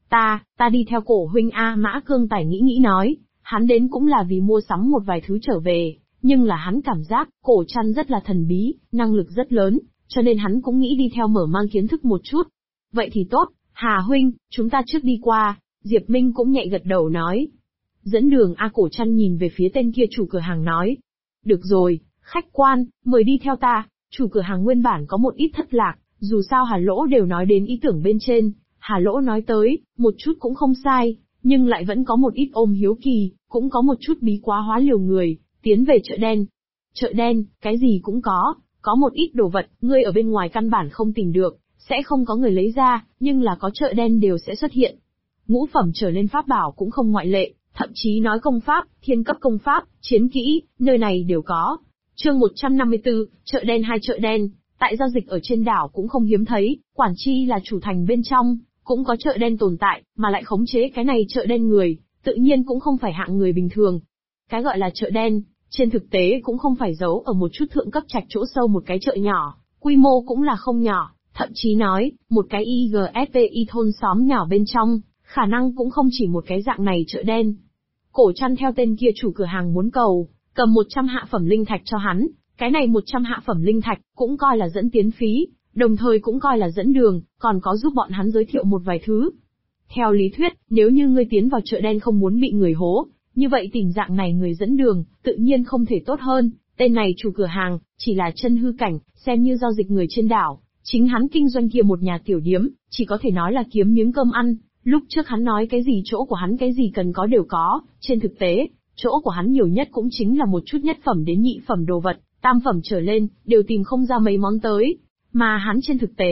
Ta đi theo Cổ huynh Mã Cương Tài nghĩ nói, hắn đến cũng là vì mua sắm một vài thứ trở về, nhưng là hắn cảm giác, Cổ Trăn rất là thần bí, năng lực rất lớn, cho nên hắn cũng nghĩ đi theo mở mang kiến thức một chút. Vậy thì tốt, Hà huynh, chúng ta trước đi qua. Diệp Minh cũng nhẹ gật đầu nói. Dẫn đường Cổ Trăn nhìn về phía tên kia chủ cửa hàng nói. Được rồi, khách quan, mời đi theo ta. Chủ cửa hàng nguyên bản có một ít thất lạc, dù sao Hà Lỗ đều nói đến ý tưởng bên trên, Hà Lỗ nói tới, một chút cũng không sai, nhưng lại vẫn có một ít ôm hiếu kỳ, cũng có một chút bí quá hóa liều người, tiến về chợ đen. Chợ đen, cái gì cũng có một ít đồ vật, ngươi ở bên ngoài căn bản không tìm được, sẽ không có người lấy ra, nhưng là có chợ đen đều sẽ xuất hiện. Ngũ phẩm trở lên pháp bảo cũng không ngoại lệ, thậm chí nói công pháp, thiên cấp công pháp, chiến kỹ, nơi này đều có. Chương 154, chợ đen. Chợ đen, tại giao dịch ở trên đảo cũng không hiếm thấy, quản chi là chủ thành bên trong, cũng có chợ đen tồn tại, mà lại khống chế cái này chợ đen người, tự nhiên cũng không phải hạng người bình thường. Cái gọi là chợ đen, trên thực tế cũng không phải giấu ở một chút thượng cấp trạch chỗ sâu một cái chợ nhỏ, quy mô cũng là không nhỏ, thậm chí nói, một cái IGSVI thôn xóm nhỏ bên trong, khả năng cũng không chỉ một cái dạng này chợ đen. Cổ Trăn theo tên kia chủ cửa hàng muốn cầm 100 hạ phẩm linh thạch cho hắn, cái này 100 hạ phẩm linh thạch, cũng coi là dẫn tiến phí, đồng thời cũng coi là dẫn đường, còn có giúp bọn hắn giới thiệu một vài thứ. Theo lý thuyết, nếu như ngươi tiến vào chợ đen không muốn bị người hố, như vậy tình dạng này người dẫn đường, tự nhiên không thể tốt hơn, tên này chủ cửa hàng, chỉ là chân hư cảnh, xem như giao dịch người trên đảo, chính hắn kinh doanh kia một nhà tiểu điếm, chỉ có thể nói là kiếm miếng cơm ăn, lúc trước hắn nói cái gì chỗ của hắn cái gì cần có đều có, trên thực tế, chỗ của hắn nhiều nhất cũng chính là một chút nhất phẩm đến nhị phẩm đồ vật, tam phẩm trở lên, đều tìm không ra mấy món tới, mà hắn trên thực tế,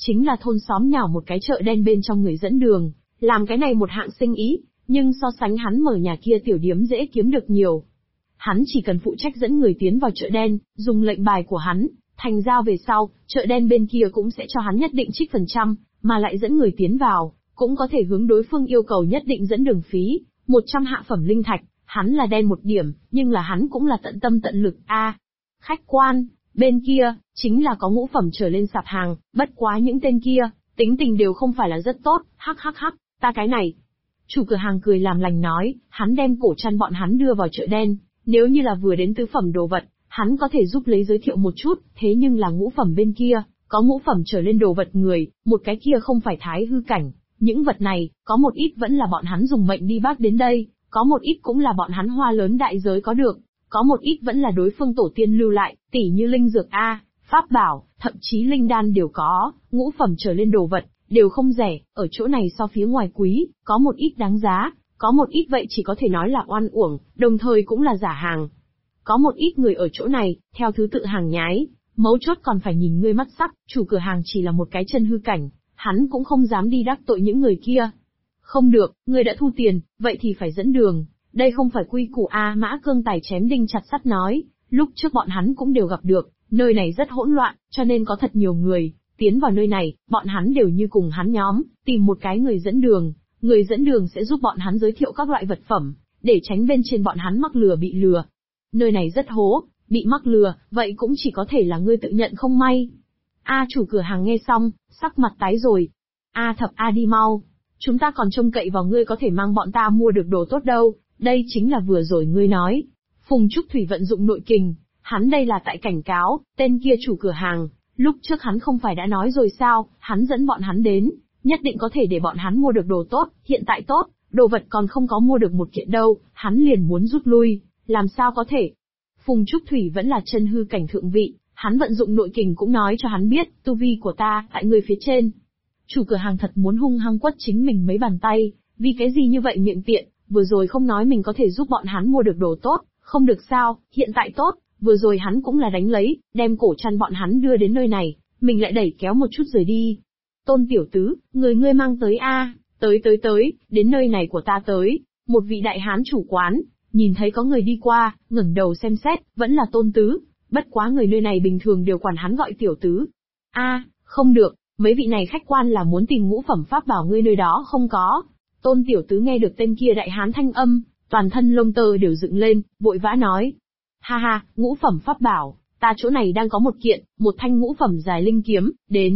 chính là thôn xóm nhào một cái chợ đen bên trong người dẫn đường, làm cái này một hạng sinh ý, nhưng so sánh hắn mở nhà kia tiểu điếm dễ kiếm được nhiều. Hắn chỉ cần phụ trách dẫn người tiến vào chợ đen, dùng lệnh bài của hắn, thành giao về sau, chợ đen bên kia cũng sẽ cho hắn nhất định trích phần trăm, mà lại dẫn người tiến vào, cũng có thể hướng đối phương yêu cầu nhất định dẫn đường phí, 100 hạ phẩm linh thạch, hắn là đen một điểm, nhưng là hắn cũng là tận tâm tận lực Khách quan, bên kia, chính là có ngũ phẩm trở lên sạp hàng, bất quá những tên kia, tính tình đều không phải là rất tốt, hắc, ta cái này. Chủ cửa hàng cười làm lành nói, hắn đem cổ chăn bọn hắn đưa vào chợ đen, nếu như là vừa đến tứ phẩm đồ vật, hắn có thể giúp lấy giới thiệu một chút, thế nhưng là ngũ phẩm bên kia, có ngũ phẩm trở lên đồ vật người, một cái kia không phải thái hư cảnh. Những vật này, có một ít vẫn là bọn hắn dùng mệnh đi bác đến đây, có một ít cũng là bọn hắn hoa lớn đại giới có được, có một ít vẫn là đối phương tổ tiên lưu lại, tỉ như linh dược pháp bảo, thậm chí linh đan đều có, ngũ phẩm trở lên đồ vật, đều không rẻ, ở chỗ này so phía ngoài quý, có một ít đáng giá, có một ít vậy chỉ có thể nói là oan uổng, đồng thời cũng là giả hàng. Có một ít người ở chỗ này, theo thứ tự hàng nhái, mấu chốt còn phải nhìn ngươi mắt sắc, chủ cửa hàng chỉ là một cái chân hư cảnh, hắn cũng không dám đi đắc tội những người kia. Không được, ngươi đã thu tiền, vậy thì phải dẫn đường, đây không phải quy củ Mã Cương Tài chém đinh chặt sắt nói, lúc trước bọn hắn cũng đều gặp được, nơi này rất hỗn loạn, cho nên có thật nhiều người, tiến vào nơi này, bọn hắn đều như cùng hắn nhóm, tìm một cái người dẫn đường sẽ giúp bọn hắn giới thiệu các loại vật phẩm, để tránh bên trên bọn hắn mắc lừa bị lừa. Nơi này rất hố, bị mắc lừa, vậy cũng chỉ có thể là ngươi tự nhận không may. Chủ cửa hàng nghe xong, sắc mặt tái rồi. Thập đi mau. Chúng ta còn trông cậy vào ngươi có thể mang bọn ta mua được đồ tốt đâu, đây chính là vừa rồi ngươi nói. Phùng Trúc Thủy vận dụng nội kình, hắn đây là tại cảnh cáo, tên kia chủ cửa hàng, lúc trước hắn không phải đã nói rồi sao, hắn dẫn bọn hắn đến, nhất định có thể để bọn hắn mua được đồ tốt, hiện tại tốt, đồ vật còn không có mua được một kiện đâu, hắn liền muốn rút lui, làm sao có thể. Phùng Trúc Thủy vẫn là chân hư cảnh thượng vị, hắn vận dụng nội kình cũng nói cho hắn biết, tu vi của ta, tại người phía trên. Chủ cửa hàng thật muốn hung hăng quất chính mình mấy bàn tay, vì cái gì như vậy miệng tiện, vừa rồi không nói mình có thể giúp bọn hắn mua được đồ tốt, không được sao, hiện tại tốt, vừa rồi hắn cũng là đánh lấy, đem cổ chăn bọn hắn đưa đến nơi này, mình lại đẩy kéo một chút rời đi. Tôn tiểu tứ, ngươi mang tới tới, đến nơi này của ta tới, một vị đại hán chủ quán, nhìn thấy có người đi qua, ngẩng đầu xem xét, vẫn là Tôn tứ, bất quá người nơi này bình thường đều quản hắn gọi tiểu tứ. Không được, mấy vị này khách quan là muốn tìm ngũ phẩm pháp bảo ngươi nơi đó không có. Tôn tiểu tứ nghe được tên kia đại hán thanh âm, toàn thân lông tơ đều dựng lên, vội vã nói. Ngũ phẩm pháp bảo, ta chỗ này đang có một kiện, một thanh ngũ phẩm dài linh kiếm,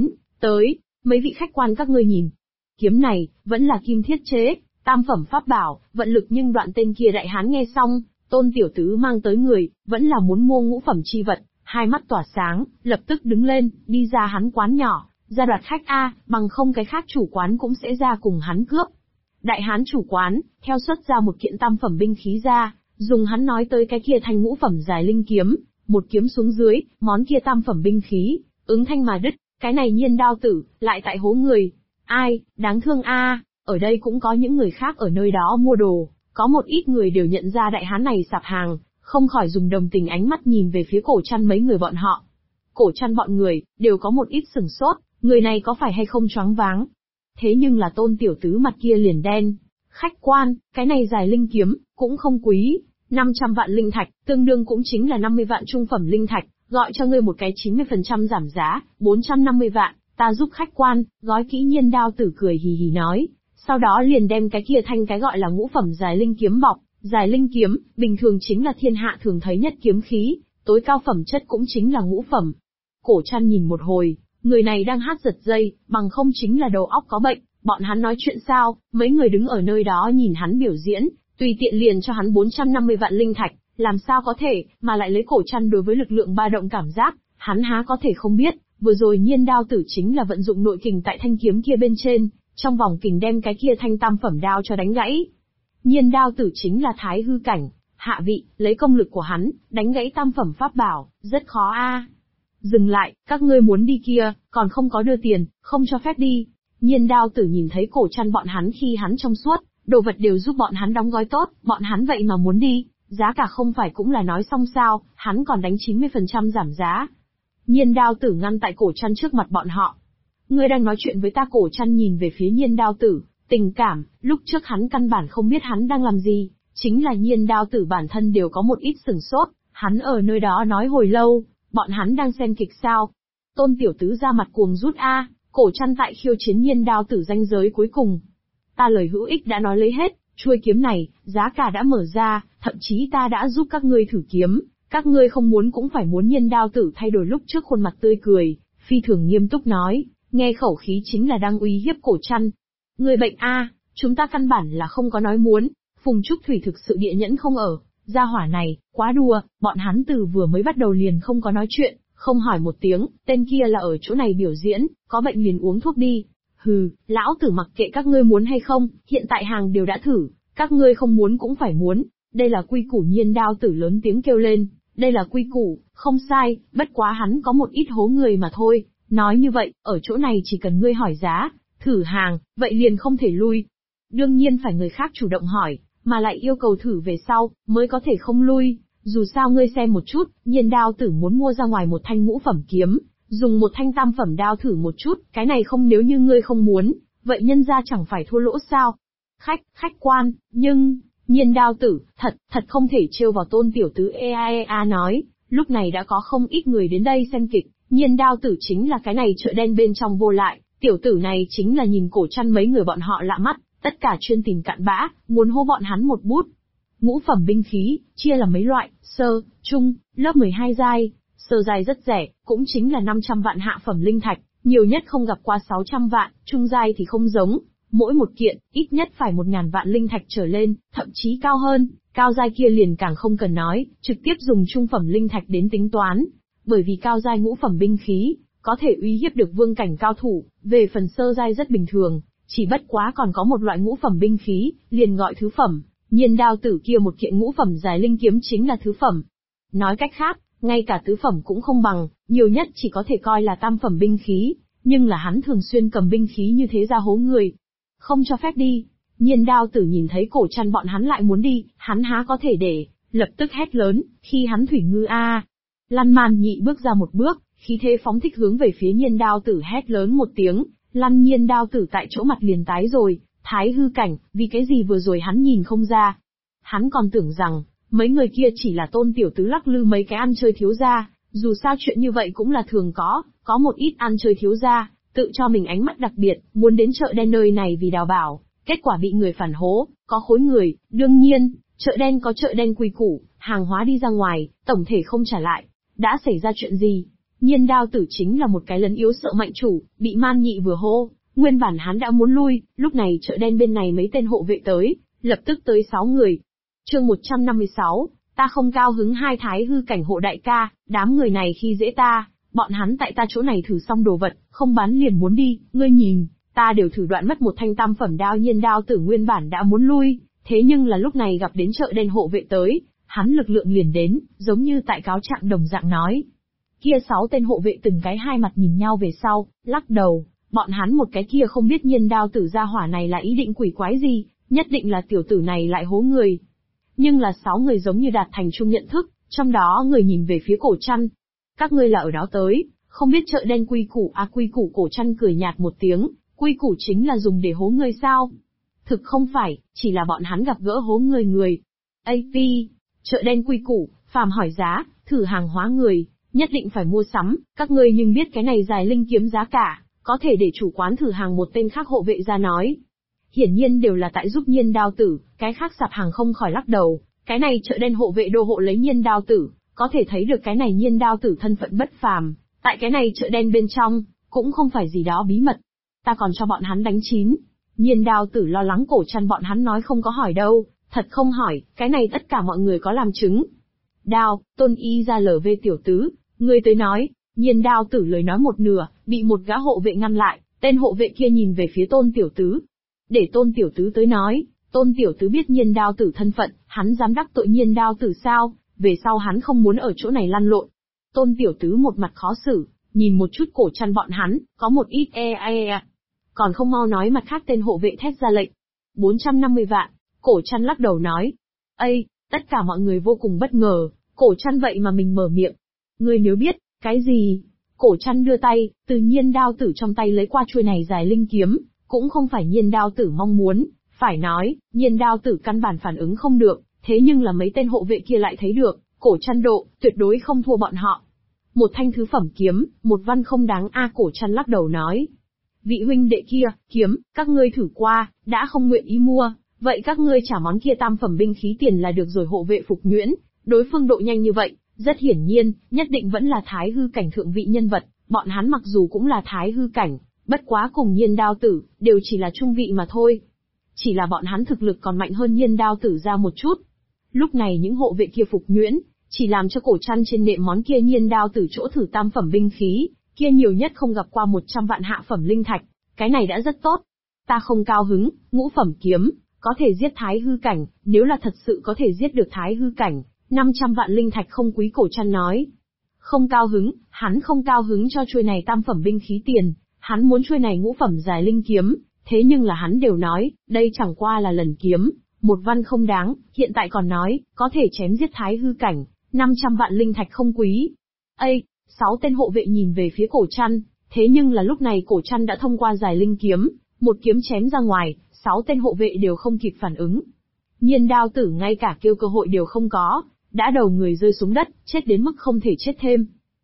tới, mấy vị khách quan các ngươi nhìn. Kiếm này, vẫn là kim thiết chế, tam phẩm pháp bảo, vận lực nhưng đoạn tên kia đại hán nghe xong, Tôn tiểu tứ mang tới người, vẫn là muốn mua ngũ phẩm chi vật, hai mắt tỏa sáng, lập tức đứng lên, đi ra hắn quán nhỏ, ra đoạt khách bằng không cái khác chủ quán cũng sẽ ra cùng hắn cướp. Đại hán chủ quán, theo xuất ra một kiện tam phẩm binh khí ra, dùng hắn nói tới cái kia thanh ngũ phẩm dài linh kiếm, một kiếm xuống dưới, món kia tam phẩm binh khí, ứng thanh mà đứt, cái này Nhiên đao tử, lại tại hố người. Ai, đáng thương ở đây cũng có những người khác ở nơi đó mua đồ, có một ít người đều nhận ra đại hán này sạp hàng, không khỏi dùng đồng tình ánh mắt nhìn về phía cổ chăn mấy người bọn họ. Cổ chăn bọn người, đều có một ít sửng sốt, người này có phải hay không choáng váng. Thế nhưng là Tôn tiểu tứ mặt kia liền đen. Khách quan, cái này dài linh kiếm, cũng không quý, 500 vạn linh thạch, tương đương cũng chính là 50 vạn trung phẩm linh thạch, gọi cho ngươi một cái 90% giảm giá, 450 vạn, ta giúp khách quan, gói kỹ. Nhiên đao tử cười hì hì nói, sau đó liền đem cái kia thanh cái gọi là ngũ phẩm dài linh kiếm bọc. Dài linh kiếm, bình thường chính là thiên hạ thường thấy nhất kiếm khí, tối cao phẩm chất cũng chính là ngũ phẩm. Cổ chăn nhìn một hồi, người này đang hát giật dây, bằng không chính là đầu óc có bệnh, bọn hắn nói chuyện sao, mấy người đứng ở nơi đó nhìn hắn biểu diễn, tùy tiện liền cho hắn 450 vạn linh thạch, làm sao có thể, mà lại lấy cổ chăn đối với lực lượng ba động cảm giác, hắn há có thể không biết, vừa rồi Nhiên đao tử chính là vận dụng nội kình tại thanh kiếm kia bên trên, trong vòng kình đem cái kia thanh tam phẩm đao cho đánh gãy. Nhiên đao tử chính là thái hư cảnh, hạ vị, lấy công lực của hắn, đánh gãy tam phẩm pháp bảo, rất khó Dừng lại, các ngươi muốn đi kia, còn không có đưa tiền, không cho phép đi. Nhiên đao tử nhìn thấy cổ chăn bọn hắn khi hắn trong suốt, đồ vật đều giúp bọn hắn đóng gói tốt, bọn hắn vậy mà muốn đi, giá cả không phải cũng là nói xong sao, hắn còn đánh 90% giảm giá. Nhiên đao tử ngăn tại cổ chăn trước mặt bọn họ. Ngươi đang nói chuyện với ta? Cổ Trăn nhìn về phía Nhiên Đao Tử, tình cảm, lúc trước hắn căn bản không biết hắn đang làm gì, chính là Nhiên Đao Tử bản thân đều có một ít sửng sốt, hắn ở nơi đó nói hồi lâu, bọn hắn đang xem kịch sao? Tôn tiểu tứ ra mặt cuồng rút a, Cổ Trăn tại khiêu chiến Nhiên Đao Tử ranh giới cuối cùng. Ta lời hữu ích đã nói lấy hết, chuôi kiếm này, giá cả đã mở ra, thậm chí ta đã giúp các ngươi thử kiếm, các ngươi không muốn cũng phải muốn. Nhiên Đao Tử thay đổi lúc trước khuôn mặt tươi cười, phi thường nghiêm túc nói, nghe khẩu khí chính là đang uy hiếp Cổ Trăn. Ngươi bệnh a, chúng ta căn bản là không có nói muốn, Phùng Trúc Thủy thực sự địa nhẫn không ở, gia hỏa này, quá đùa, bọn hắn từ vừa mới bắt đầu liền không có nói chuyện, không hỏi một tiếng, tên kia là ở chỗ này biểu diễn, có bệnh liền uống thuốc đi. Hừ, lão tử mặc kệ các ngươi muốn hay không, hiện tại hàng đều đã thử, các ngươi không muốn cũng phải muốn, đây là quy củ. Nhiên Đao Tử lớn tiếng kêu lên, đây là quy củ, không sai, bất quá hắn có một ít hố người mà thôi, nói như vậy, ở chỗ này chỉ cần ngươi hỏi giá, thử hàng, vậy liền không thể lui. Đương nhiên phải người khác chủ động hỏi, mà lại yêu cầu thử về sau, mới có thể không lui, dù sao ngươi xem một chút, Nhiên Đao Tử muốn mua ra ngoài một thanh ngũ phẩm kiếm, dùng một thanh tam phẩm đao thử một chút, cái này không, nếu như ngươi không muốn, vậy nhân ra chẳng phải thua lỗ sao? Khách quan, nhưng, Nhiên Đao Tử, thật không thể trêu vào. Tôn tiểu tứ ea nói, lúc này đã có không ít người đến đây xem kịch, Nhiên Đao Tử chính là cái này chợ đen bên trong vô lại, tiểu tử này chính là nhìn Cổ Trăn mấy người bọn họ lạ mắt, tất cả chuyên tìm cặn bã, muốn hô bọn hắn một bút. Ngũ phẩm binh khí, chia là mấy loại, sơ, trung, lớp 12 giai. Sơ giai rất rẻ, cũng chính là 500 vạn hạ phẩm linh thạch, nhiều nhất không gặp qua 600 vạn, trung giai thì không giống, mỗi một kiện, ít nhất phải 1.000 vạn linh thạch trở lên, thậm chí cao hơn, cao giai kia liền càng không cần nói, trực tiếp dùng trung phẩm linh thạch đến tính toán, bởi vì cao giai ngũ phẩm binh khí, có thể uy hiếp được vương cảnh cao thủ, về phần sơ giai rất bình thường, chỉ bất quá còn có một loại ngũ phẩm binh khí, liền gọi thứ phẩm, Nhiên Đao Tử kia một kiện ngũ phẩm dài linh kiếm chính là thứ phẩm. Nói cách khác, ngay cả tứ phẩm cũng không bằng, nhiều nhất chỉ có thể coi là tam phẩm binh khí, nhưng là hắn thường xuyên cầm binh khí như thế ra hố người. Không cho phép đi. Nhiên Đao Tử nhìn thấy Cổ Trăn bọn hắn lại muốn đi, hắn há có thể để, lập tức hét lớn, khi hắn thủy ngư a. Lan Man Nhị bước ra một bước, khí thế phóng thích hướng về phía Nhiên Đao Tử hét lớn một tiếng, lăn. Nhiên Đao Tử tại chỗ mặt liền tái rồi, thái hư cảnh, vì cái gì vừa rồi hắn nhìn không ra. Hắn còn tưởng rằng, mấy người kia chỉ là Tôn tiểu tứ lắc lư mấy cái ăn chơi thiếu gia, dù sao chuyện như vậy cũng là thường có một ít ăn chơi thiếu gia, tự cho mình ánh mắt đặc biệt, muốn đến chợ đen nơi này vì đào bảo, kết quả bị người phản hố, có khối người, đương nhiên, chợ đen có chợ đen quy củ, hàng hóa đi ra ngoài, tổng thể không trả lại. Đã xảy ra chuyện gì? Nhiên Đao Tử chính là một cái lấn yếu sợ mạnh chủ, bị Man Nhị vừa hô, nguyên bản hắn đã muốn lui, lúc này chợ đen bên này mấy tên hộ vệ tới, lập tức tới 6 người. Chương 156, ta không cao hứng. Hai thái hư cảnh hộ đại ca, đám người này khi dễ ta, bọn hắn tại ta chỗ này thử xong đồ vật, không bán liền muốn đi, ngươi nhìn, ta đều thử đoạn mất một thanh tam phẩm đao. Nhiên Đao Tử nguyên bản đã muốn lui, thế nhưng là lúc này gặp đến chợ đen hộ vệ tới, hắn lực lượng liền đến, giống như tại cáo trạng đồng dạng nói. Kia 6 tên hộ vệ từng cái hai mặt nhìn nhau về sau, lắc đầu, bọn hắn một cái kia không biết Nhiên Đao Tử gia hỏa này là ý định quỷ quái gì, nhất định là tiểu tử này lại hố người. Nhưng là 6 người giống như đạt thành chung nhận thức, trong đó người nhìn về phía Cổ Trăn. Các ngươi là ở đó tới, không biết chợ đen quy củ à? Quy củ. Cổ Trăn cười nhạt một tiếng, quy củ chính là dùng để hố người sao? Thực không phải, chỉ là bọn hắn gặp gỡ hố người. AP, chợ đen quy củ, phàm hỏi giá, thử hàng hóa người, nhất định phải mua sắm, các ngươi nhưng biết cái này dài linh kiếm giá cả, có thể để chủ quán thử hàng. Một tên khác hộ vệ ra nói. Hiển nhiên đều là tại giúp Nhiên Đao Tử, cái khác sạp hàng không khỏi lắc đầu, cái này chợ đen hộ vệ đô hộ lấy Nhiên Đao Tử, có thể thấy được cái này Nhiên Đao Tử thân phận bất phàm, tại cái này chợ đen bên trong, cũng không phải gì đó bí mật. Ta còn cho bọn hắn đánh chín. Nhiên Đao Tử lo lắng Cổ Trăn bọn hắn nói không có hỏi đâu, thật không hỏi, cái này tất cả mọi người có làm chứng. Đao, Tôn y ra LV tiểu tứ, người tới nói. Nhiên Đao Tử lời nói một nửa, bị một gã hộ vệ ngăn lại, tên hộ vệ kia nhìn về phía Tôn tiểu tứ. Để Tôn tiểu tứ tới nói. Tôn tiểu tứ biết Nhiên Đao Tử thân phận, hắn dám đắc tội Nhiên Đao Tử sao? Về sau hắn không muốn ở chỗ này lăn lộn. Tôn tiểu tứ một mặt khó xử, nhìn một chút Cổ Trăn bọn hắn, có một ít còn không mau nói. Mặt khác tên hộ vệ thét ra lệnh. 450 vạn, Cổ Trăn lắc đầu nói. Tất cả mọi người vô cùng bất ngờ, Cổ Trăn vậy mà mình mở miệng. Ngươi nếu biết, cái gì? Cổ Trăn đưa tay, từ Nhiên Đao Tử trong tay lấy qua chuôi này dài linh kiếm, cũng không phải Nhiên Đao Tử mong muốn, phải nói, Nhiên Đao Tử căn bản phản ứng không được, thế nhưng là mấy tên hộ vệ kia lại thấy được, Cổ Trăn độ, tuyệt đối không thua bọn họ. Một thanh thứ phẩm kiếm, một văn không đáng a. Cổ Trăn lắc đầu nói. Vị huynh đệ kia, kiếm, các ngươi thử qua, đã không nguyện ý mua, vậy các ngươi trả món kia tam phẩm binh khí tiền là được rồi. Hộ vệ phục nhuyễn, đối phương độ nhanh như vậy, rất hiển nhiên, nhất định vẫn là thái hư cảnh thượng vị nhân vật, bọn hắn mặc dù cũng là thái hư cảnh, bất quá cùng Nhiên Đao Tử, đều chỉ là trung vị mà thôi. Chỉ là bọn hắn thực lực còn mạnh hơn Nhiên Đao Tử ra một chút. Lúc này những hộ vệ kia phục nhuyễn, chỉ làm cho Cổ Trăn trên nệm món kia Nhiên Đao Tử chỗ thử tam phẩm binh khí, kia nhiều nhất không gặp qua 100 vạn hạ phẩm linh thạch, cái này đã rất tốt. Ta không cao hứng, ngũ phẩm kiếm, có thể giết thái hư cảnh, nếu là thật sự có thể giết được thái hư cảnh, 500 vạn linh thạch không quý. Cổ Trăn nói. Không cao hứng, hắn không cao hứng cho chuôi này tam phẩm binh khí tiền, hắn muốn chuôi này ngũ phẩm dài linh kiếm, thế nhưng là hắn đều nói, đây chẳng qua là lần kiếm, một văn không đáng, hiện tại còn nói, có thể chém giết thái hư cảnh, 500 vạn linh thạch không quý. Ây, 6 tên hộ vệ nhìn về phía Cổ Trăn, thế nhưng là lúc này Cổ Trăn đã thông qua dài linh kiếm, một kiếm chém ra ngoài, 6 tên hộ vệ đều không kịp phản ứng. Nhiên Đao Tử ngay cả kêu cơ hội đều không có, đã đầu người rơi xuống đất, chết đến mức không thể chết thêm.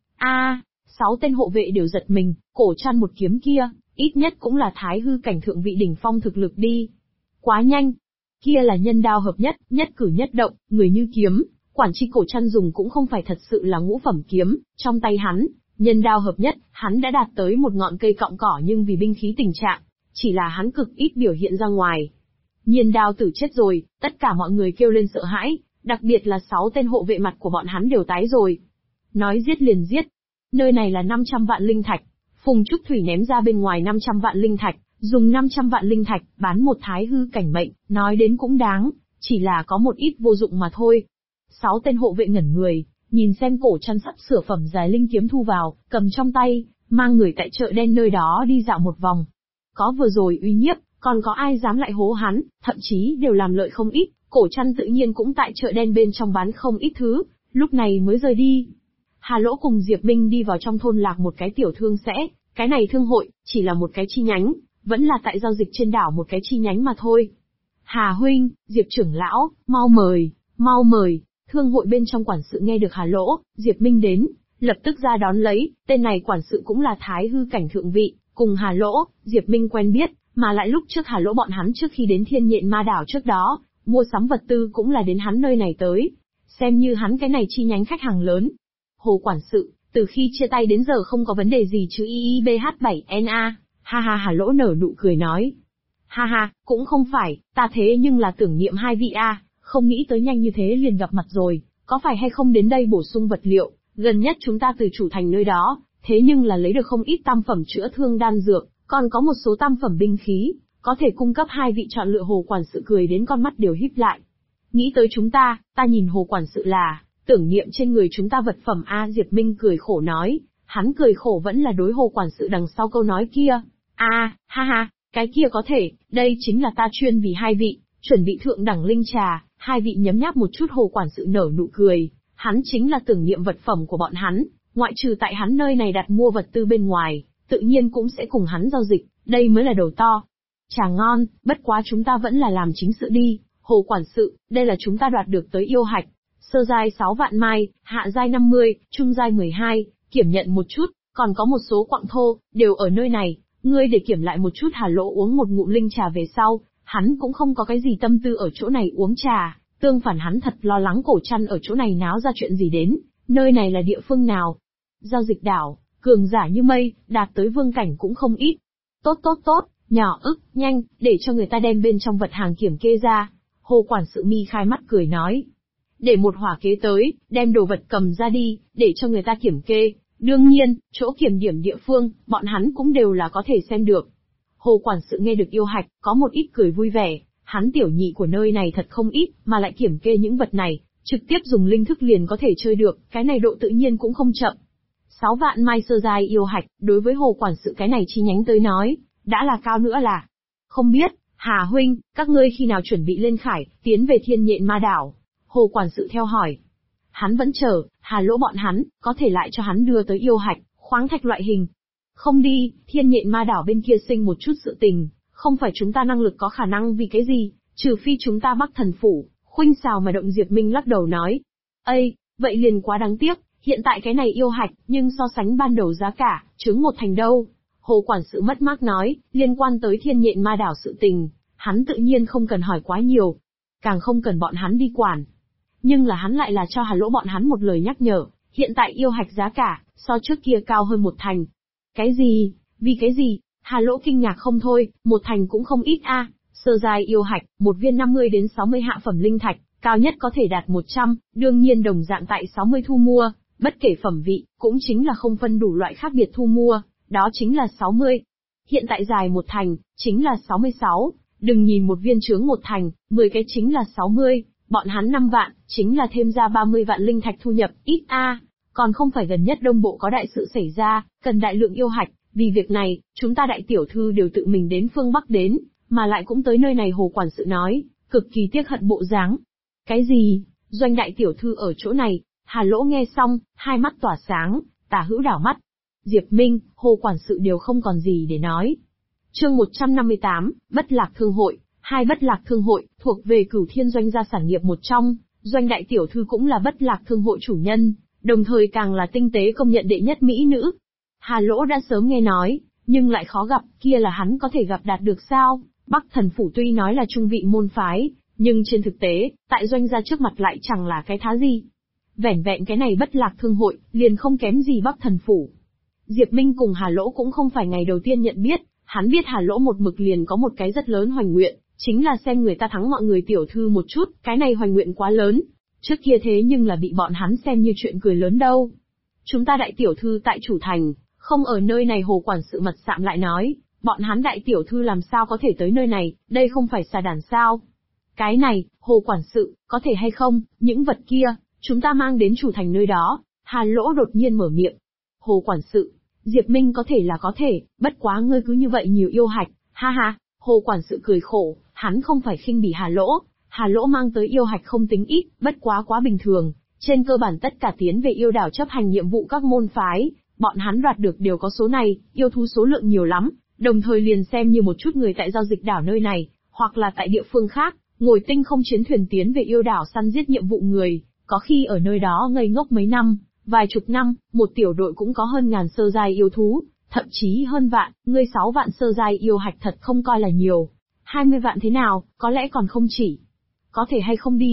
6 tên hộ vệ đều giật mình, Cổ Trăn một kiếm kia, ít nhất cũng là thái hư cảnh thượng vị đỉnh phong thực lực đi. Quá nhanh. Kia là nhân đao hợp nhất, nhất cử nhất động, người như kiếm, quản chi Cổ Trăn dùng cũng không phải thật sự là ngũ phẩm kiếm, trong tay hắn, nhân đao hợp nhất, hắn đã đạt tới một ngọn cây cọng cỏ nhưng vì binh khí tình trạng, chỉ là hắn cực ít biểu hiện ra ngoài. Nhiên Đao Tử chết rồi, tất cả mọi người kêu lên sợ hãi, đặc biệt là 6 tên hộ vệ mặt của bọn hắn đều tái rồi. Nói giết liền giết. Nơi này là 500 vạn linh thạch. Phùng Trúc Thủy ném ra bên ngoài 500 vạn linh thạch, dùng 500 vạn linh thạch, bán một thái hư cảnh mệnh, nói đến cũng đáng, chỉ là có một ít vô dụng mà thôi. 6 tên hộ vệ ngẩn người, nhìn xem Cổ Trăn sắp sửa phẩm dài linh kiếm thu vào, cầm trong tay, mang người tại chợ đen nơi đó đi dạo một vòng. Có vừa rồi uy nhiếp, còn có ai dám lại hố hắn, thậm chí đều làm lợi không ít, Cổ Trăn tự nhiên cũng tại chợ đen bên trong bán không ít thứ, lúc này mới rời đi. Hà Lỗ cùng Diệp Minh đi vào trong thôn lạc một cái tiểu thương sẽ, cái này thương hội, chỉ là một cái chi nhánh, vẫn là tại giao dịch trên đảo một cái chi nhánh mà thôi. Hà huynh, Diệp trưởng lão, mau mời. Thương hội bên trong quản sự nghe được Hà Lỗ, Diệp Minh đến, lập tức ra đón lấy, tên này quản sự cũng là thái hư cảnh thượng vị, cùng Hà Lỗ, Diệp Minh quen biết, mà lại lúc trước Hà Lỗ bọn hắn trước khi đến Thiên Nhện Ma đảo trước đó, mua sắm vật tư cũng là đến hắn nơi này tới, xem như hắn cái này chi nhánh khách hàng lớn. Hồ quản sự, từ khi chia tay đến giờ không có vấn đề gì chứ IIBH7NA, ha Hà Lỗ nở nụ cười nói. Ha, cũng không phải, ta thế nhưng là tưởng niệm hai vị không nghĩ tới nhanh như thế liền gặp mặt rồi, có phải hay không đến đây bổ sung vật liệu, gần nhất chúng ta từ chủ thành nơi đó, thế nhưng là lấy được không ít tam phẩm chữa thương đan dược, còn có một số tam phẩm binh khí, có thể cung cấp hai vị chọn lựa. Hồ quản sự cười đến con mắt đều híp lại. Nghĩ tới chúng ta nhìn Hồ quản sự là, tưởng niệm trên người chúng ta vật phẩm Diệp Minh cười khổ nói, hắn cười khổ vẫn là đối Hồ quản sự đằng sau câu nói kia. Ha, cái kia có thể, đây chính là ta chuyên vì hai vị, chuẩn bị thượng đẳng linh trà, hai vị nhấm nháp một chút. Hồ quản sự nở nụ cười, hắn chính là tưởng niệm vật phẩm của bọn hắn, ngoại trừ tại hắn nơi này đặt mua vật tư bên ngoài, tự nhiên cũng sẽ cùng hắn giao dịch, đây mới là đầu to. Trà ngon, bất quá chúng ta vẫn là làm chính sự đi, Hồ quản sự, đây là chúng ta đoạt được tới yêu hạch, sơ giai 6 vạn mai, hạ giai 50, trung giai 12, kiểm nhận một chút, còn có một số quặng thô, đều ở nơi này, ngươi để kiểm lại một chút. Hà Lỗ uống một ngụm linh trà về sau, hắn cũng không có cái gì tâm tư ở chỗ này uống trà, tương phản hắn thật lo lắng Cổ Trăn ở chỗ này náo ra chuyện gì đến, nơi này là địa phương nào? Giao dịch đảo, cường giả như mây, đạt tới vương cảnh cũng không ít. Tốt, nhỏ ức, nhanh, để cho người ta đem bên trong vật hàng kiểm kê ra. Hồ quản sự mi khai mắt cười nói. Để một hỏa kế tới, đem đồ vật cầm ra đi, để cho người ta kiểm kê. Đương nhiên, chỗ kiểm điểm địa phương, bọn hắn cũng đều là có thể xem được. Hồ quản sự nghe được yêu hạch, có một ít cười vui vẻ, hắn tiểu nhị của nơi này thật không ít, mà lại kiểm kê những vật này, trực tiếp dùng linh thức liền có thể chơi được, cái này độ tự nhiên cũng không chậm. 6 vạn mai sơ giai yêu hạch, đối với Hồ quản sự cái này chi nhánh tới nói, đã là cao nữa là. Không biết, Hà huynh, các ngươi khi nào chuẩn bị lên khải, tiến về Thiên Nhện Ma đảo? Hồ quản sự theo hỏi. Hắn vẫn chờ, Hà Lỗ bọn hắn, có thể lại cho hắn đưa tới yêu hạch, khoáng thạch loại hình. Không đi, thiên nhện ma đảo bên kia sinh một chút sự tình, không phải chúng ta năng lực có khả năng vì cái gì, trừ phi chúng ta Bắc Thần Phủ, khuynh xào mà động. Diệp Minh lắc đầu nói. Ây, vậy liền quá đáng tiếc, hiện tại cái này yêu hạch, nhưng so sánh ban đầu giá cả, trứng một thành đâu. Hồ quản sự mất mát nói, liên quan tới thiên nhện ma đảo sự tình, hắn tự nhiên không cần hỏi quá nhiều, càng không cần bọn hắn đi quản. Nhưng là hắn lại là cho Hà Lỗ bọn hắn một lời nhắc nhở, hiện tại yêu hạch giá cả, so trước kia cao hơn một thành. Cái gì? Vì cái gì? Hà Lỗ kinh ngạc không thôi, một thành cũng không ít a. Sơ giai yêu hạch, một viên 50 đến 60 hạ phẩm linh thạch, cao nhất có thể đạt 100, đương nhiên đồng dạng tại 60 thu mua, bất kể phẩm vị, cũng chính là không phân đủ loại khác biệt thu mua, đó chính là 60. Hiện tại dài một thành, chính là 66, đừng nhìn một viên chướng một thành, 10 cái chính là 60, bọn hắn 5 vạn, chính là thêm ra 30 vạn linh thạch thu nhập, ít a. Còn không phải gần nhất Đông Bộ có đại sự xảy ra, cần đại lượng yêu hạch, vì việc này, chúng ta đại tiểu thư đều tự mình đến phương Bắc đến, mà lại cũng tới nơi này. Hồ quản sự nói, cực kỳ tiếc hận bộ dáng. Cái gì? Doanh đại tiểu thư ở chỗ này? Hà Lỗ nghe xong, hai mắt tỏa sáng, tả hữu đảo mắt. Diệp Minh, Hồ quản sự đều không còn gì để nói. Chương 158, Bất Lạc Thương hội. Hai Bất Lạc Thương hội, thuộc về Cửu Thiên Doanh gia sản nghiệp một trong, Doanh đại tiểu thư cũng là Bất Lạc Thương hội chủ nhân, đồng thời càng là tinh tế công nhận đệ nhất mỹ nữ. Hà Lỗ đã sớm nghe nói, nhưng lại khó gặp, kia là hắn có thể gặp đạt được sao? Bắc Thần Phủ tuy nói là trung vị môn phái, nhưng trên thực tế, tại Doanh gia trước mặt lại chẳng là cái thá gì. Vẻn vẹn cái này Bất Lạc Thương hội, liền không kém gì Bắc Thần Phủ. Diệp Minh cùng Hà Lỗ cũng không phải ngày đầu tiên nhận biết, hắn biết Hà Lỗ một mực liền có một cái rất lớn hoành nguyện, chính là xem người ta thắng mọi người tiểu thư một chút, cái này hoành nguyện quá lớn. Trước kia thế nhưng là bị bọn hắn xem như chuyện cười lớn đâu. Chúng ta đại tiểu thư tại chủ thành, không ở nơi này. Hồ quản sự mặt sạm lại nói, bọn hắn đại tiểu thư làm sao có thể tới nơi này, đây không phải xà đàn sao. Cái này, Hồ quản sự, có thể hay không, những vật kia, chúng ta mang đến chủ thành nơi đó. Hà Lỗ đột nhiên mở miệng. Hồ quản sự, Diệp Minh có thể là có thể, bất quá ngươi cứ như vậy nhiều yêu hạch, ha ha. Hồ quản sự cười khổ, hắn không phải khinh bỉ Hà Lỗ mang tới yêu hạch không tính ít, bất quá bình thường, trên cơ bản tất cả tiến về yêu đảo chấp hành nhiệm vụ các môn phái, bọn hắn đoạt được đều có số này, yêu thú số lượng nhiều lắm, đồng thời liền xem như một chút người tại giao dịch đảo nơi này, hoặc là tại địa phương khác, ngồi tinh không chiến thuyền tiến về yêu đảo săn giết nhiệm vụ người, có khi ở nơi đó ngây ngốc mấy năm, vài chục năm, một tiểu đội cũng có hơn ngàn sơ giai yêu thú, thậm chí hơn vạn, ngươi 6 vạn sơ giai yêu hạch thật không coi là nhiều. 20 vạn thế nào, có lẽ còn không chỉ. Có thể hay không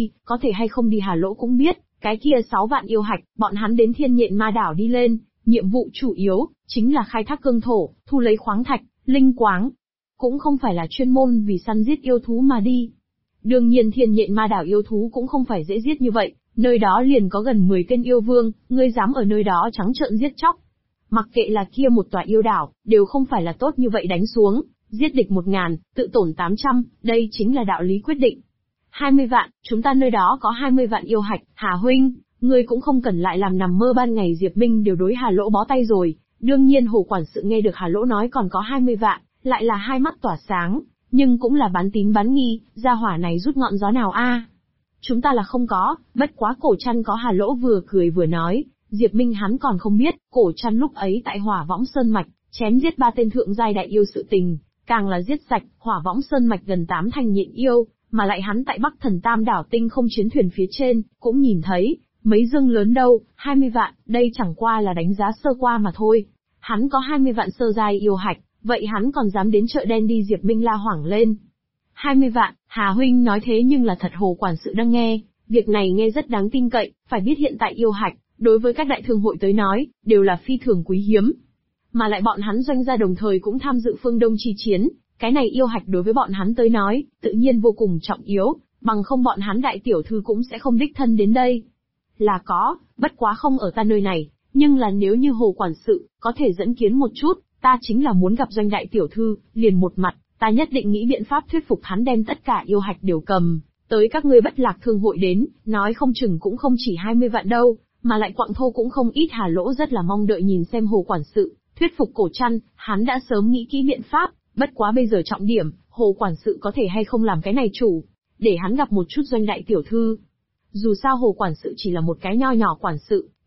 đi Hà Lỗ cũng biết, cái kia 6 vạn yêu hạch, bọn hắn đến thiên nhện ma đảo đi lên, nhiệm vụ chủ yếu, chính là khai thác cương thổ, thu lấy khoáng thạch, linh quáng. Cũng không phải là chuyên môn vì săn giết yêu thú mà đi. Đương nhiên thiên nhện ma đảo yêu thú cũng không phải dễ giết như vậy, nơi đó liền có gần 10 tên yêu vương, ngươi dám ở nơi đó trắng trợn giết chóc. Mặc kệ là kia một tòa yêu đảo, đều không phải là tốt như vậy đánh xuống, giết địch 1000, tự tổn 800, đây chính là đạo lý quyết định. 20 vạn, chúng ta nơi đó có 20 vạn yêu hạch, Hà huynh, ngươi cũng không cần lại làm nằm mơ ban ngày. Diệp Minh đều đối Hà Lỗ bó tay rồi, đương nhiên Hồ quản sự nghe được Hà Lỗ nói còn có 20 vạn, lại là hai mắt tỏa sáng, nhưng cũng là bán tín bán nghi, gia hỏa này rút ngọn gió nào a? Chúng ta là không có, bất quá Cổ Trăn có. Hà Lỗ vừa cười vừa nói, Diệp Minh hắn còn không biết, Cổ Trăn lúc ấy tại Hỏa Võng Sơn Mạch, chém giết 3 tên thượng giai đại yêu sự tình, càng là giết sạch Hỏa Võng Sơn Mạch gần 8 thành nhện yêu, mà lại hắn tại Bắc Thần Tam đảo tinh không chiến thuyền phía trên, cũng nhìn thấy, mấy dương lớn đâu, 20 vạn, đây chẳng qua là đánh giá sơ qua mà thôi. Hắn có 20 vạn sơ giai yêu hạch, vậy hắn còn dám đến chợ đen đi? Diệp Minh la hoảng lên. 20 vạn, Hà huynh nói thế nhưng là thật. Hồ quản sự đang nghe, việc này nghe rất đáng tin cậy, phải biết hiện tại yêu hạch, đối với các đại thương hội tới nói, đều là phi thường quý hiếm. Mà lại bọn hắn Doanh gia đồng thời cũng tham dự phương Đông chi chiến, cái này yêu hạch đối với bọn hắn tới nói, tự nhiên vô cùng trọng yếu, bằng không bọn hắn đại tiểu thư cũng sẽ không đích thân đến đây. Là có, bất quá không ở ta nơi này, nhưng là nếu như Hồ quản sự, có thể dẫn kiến một chút, ta chính là muốn gặp Doanh đại tiểu thư, liền một mặt, ta nhất định nghĩ biện pháp thuyết phục hắn đem tất cả yêu hạch đều cầm, tới các ngươi Bất Lạc Thương hội đến, nói không chừng cũng không chỉ 20 vạn đâu, mà lại quặng thô cũng không ít. Hà Lỗ rất là mong đợi nhìn xem Hồ quản sự, thuyết phục Cổ Trăn, hắn đã sớm nghĩ kỹ biện pháp, bất quá bây giờ trọng điểm, Hồ quản sự có thể hay không làm cái này chủ, để hắn gặp một chút Doanh đại tiểu thư. Dù sao Hồ quản sự chỉ là một cái nho nhỏ quản sự,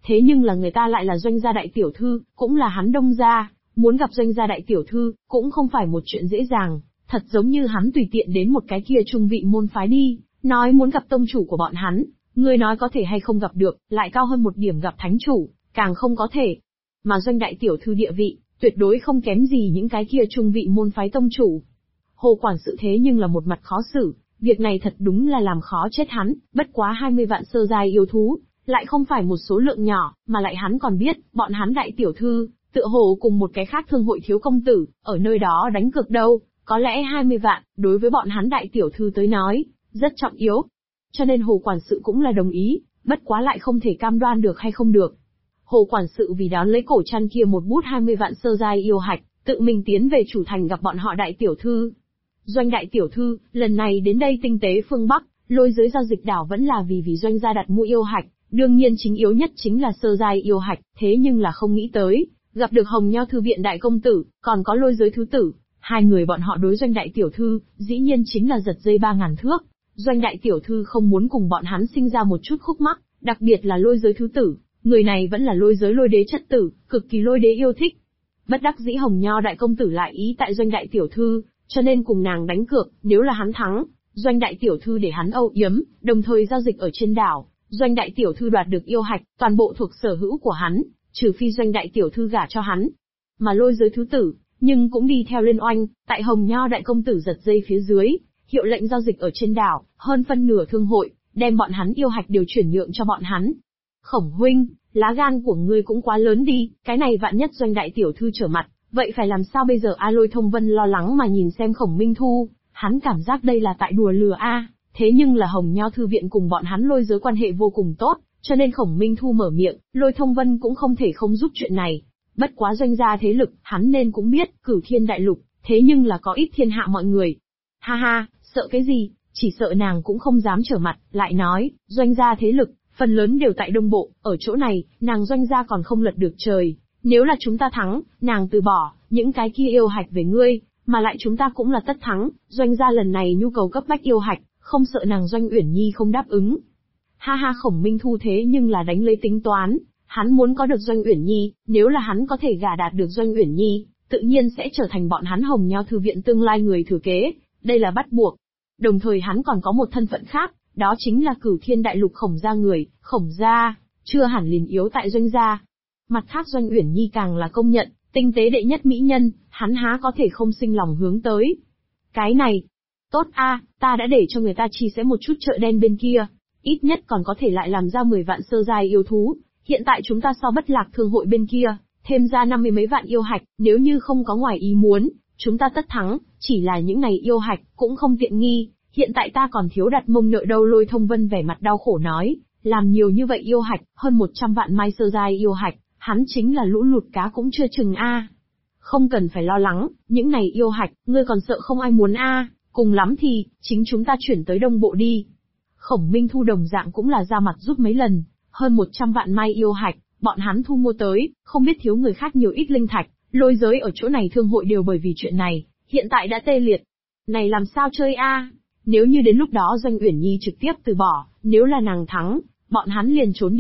thế nhưng là người ta lại là Doanh gia đại tiểu thư, cũng là hắn Đông gia, muốn gặp Doanh gia đại tiểu thư, cũng không phải một chuyện dễ dàng, thật giống như hắn tùy tiện đến một cái kia trung vị môn phái đi, nói muốn gặp tông chủ của bọn hắn, người nói có thể hay không gặp được, lại cao hơn một điểm gặp thánh chủ, càng không có thể. Mà Doanh đại tiểu thư địa vị, tuyệt đối không kém gì những cái kia trung vị môn phái tông chủ. Hồ quản sự thế nhưng là một mặt khó xử, việc này thật đúng là làm khó chết hắn, bất quá 20 vạn sơ giai yêu thú, lại không phải một số lượng nhỏ, mà lại hắn còn biết, bọn hắn đại tiểu thư, tựa hồ cùng một cái khác thương hội thiếu công tử, ở nơi đó đánh cược đâu, có lẽ 20 vạn, đối với bọn hắn đại tiểu thư tới nói, rất trọng yếu. Cho nên Hồ quản sự cũng là đồng ý, bất quá lại không thể cam đoan được hay không được. Hồ quản sự vì đón lấy cổ chăn kia một bút 20 vạn sơ giai yêu hạch, tự mình tiến về chủ thành gặp bọn họ đại tiểu thư. Doanh đại tiểu thư, lần này đến đây tinh tế phương Bắc, lôi giới giao dịch đảo vẫn là vì Doanh gia đặt mua yêu hạch, đương nhiên chính yếu nhất chính là sơ giai yêu hạch, thế nhưng là không nghĩ tới, gặp được Hồng Nho thư viện đại công tử, còn có lôi giới thứ tử, hai người bọn họ đối Doanh đại tiểu thư, dĩ nhiên chính là giật dây 3.000 thước. Doanh đại tiểu thư không muốn cùng bọn hắn sinh ra một chút khúc mắc, đặc biệt là lôi giới thứ tử, người này vẫn là lôi giới lôi đế chất tử, cực kỳ lôi đế yêu thích. Bất đắc dĩ Hồng Nho đại công tử lại ý tại Doanh đại tiểu thư, cho nên cùng nàng đánh cược, nếu là hắn thắng, Doanh đại tiểu thư để hắn âu yếm, đồng thời giao dịch ở trên đảo, Doanh đại tiểu thư đoạt được yêu hạch, toàn bộ thuộc sở hữu của hắn, trừ phi Doanh đại tiểu thư gả cho hắn. Mà lôi giới thứ tử, nhưng cũng đi theo liên oanh, tại Hồng Nho đại công tử giật dây phía dưới, hiệu lệnh giao dịch ở trên đảo, hơn phân nửa thương hội, đem bọn hắn yêu hạch đều chuyển nhượng cho bọn hắn. Khổng huynh, lá gan của ngươi cũng quá lớn đi, cái này vạn nhất Doanh đại tiểu thư trở mặt, vậy phải làm sao bây giờ? A Lôi Thông Vân lo lắng mà nhìn xem Khổng Minh Thu, hắn cảm giác đây là tại đùa lừa a, thế nhưng là Hồng Nho thư viện cùng bọn hắn lôi giới quan hệ vô cùng tốt, cho nên Khổng Minh Thu mở miệng, Lôi Thông Vân cũng không thể không giúp chuyện này. Bất quá Doanh gia thế lực, hắn nên cũng biết, cửu thiên đại lục, thế nhưng là có ít thiên hạ mọi người. Ha ha, sợ cái gì, chỉ sợ nàng cũng không dám trở mặt, lại nói, Doanh gia thế lực, phần lớn đều tại Đông Bộ, ở chỗ này, nàng Doanh gia còn không lật được trời. Nếu là chúng ta thắng, nàng từ bỏ, những cái kia yêu hạch về ngươi, mà lại chúng ta cũng là tất thắng, Doanh gia lần này nhu cầu cấp bách yêu hạch, không sợ nàng Doanh Uyển Nhi không đáp ứng. Ha ha Khổng Minh Thu thế nhưng là đánh lấy tính toán, hắn muốn có được Doanh Uyển Nhi, nếu là hắn có thể gả đạt được Doanh Uyển Nhi, tự nhiên sẽ trở thành bọn hắn Hồng Nho thư viện tương lai người thừa kế, đây là bắt buộc. Đồng thời hắn còn có một thân phận khác, đó chính là cửu thiên đại lục Khổng gia người, Khổng gia, chưa hẳn liền yếu tại Doanh gia. Mặt khác Doanh Uyển Nhi càng là công nhận, tinh tế đệ nhất mỹ nhân, hắn há có thể không sinh lòng hướng tới. Cái này, tốt a, ta đã để cho người ta chi sẽ một chút chợ đen bên kia, ít nhất còn có thể lại làm ra 10 vạn sơ giai yêu thú, hiện tại chúng ta so Bất Lạc thương hội bên kia, thêm ra 50 mấy vạn yêu hạch, nếu như không có ngoài ý muốn, chúng ta tất thắng, chỉ là những này yêu hạch, cũng không tiện nghi, hiện tại ta còn thiếu đặt mông nợ đâu. Lôi Thông Vân vẻ mặt đau khổ nói, làm nhiều như vậy yêu hạch, hơn 100 vạn mai sơ giai yêu hạch, hắn chính là lũ lụt cá cũng chưa chừng a. Không cần phải lo lắng, những này yêu hạch, ngươi còn sợ không ai muốn a, cùng lắm thì, chính chúng ta chuyển tới Đông Bộ đi. Khổng Minh Thu đồng dạng cũng là ra mặt giúp mấy lần, hơn 100 vạn mai yêu hạch, bọn hắn thu mua tới, không biết thiếu người khác nhiều ít linh thạch, lôi giới ở chỗ này thương hội đều bởi vì chuyện này, hiện tại đã tê liệt. Này làm sao chơi a? Nếu như đến lúc đó Doanh Uyển Nhi trực tiếp từ bỏ, nếu là nàng thắng, bọn hắn liền trốn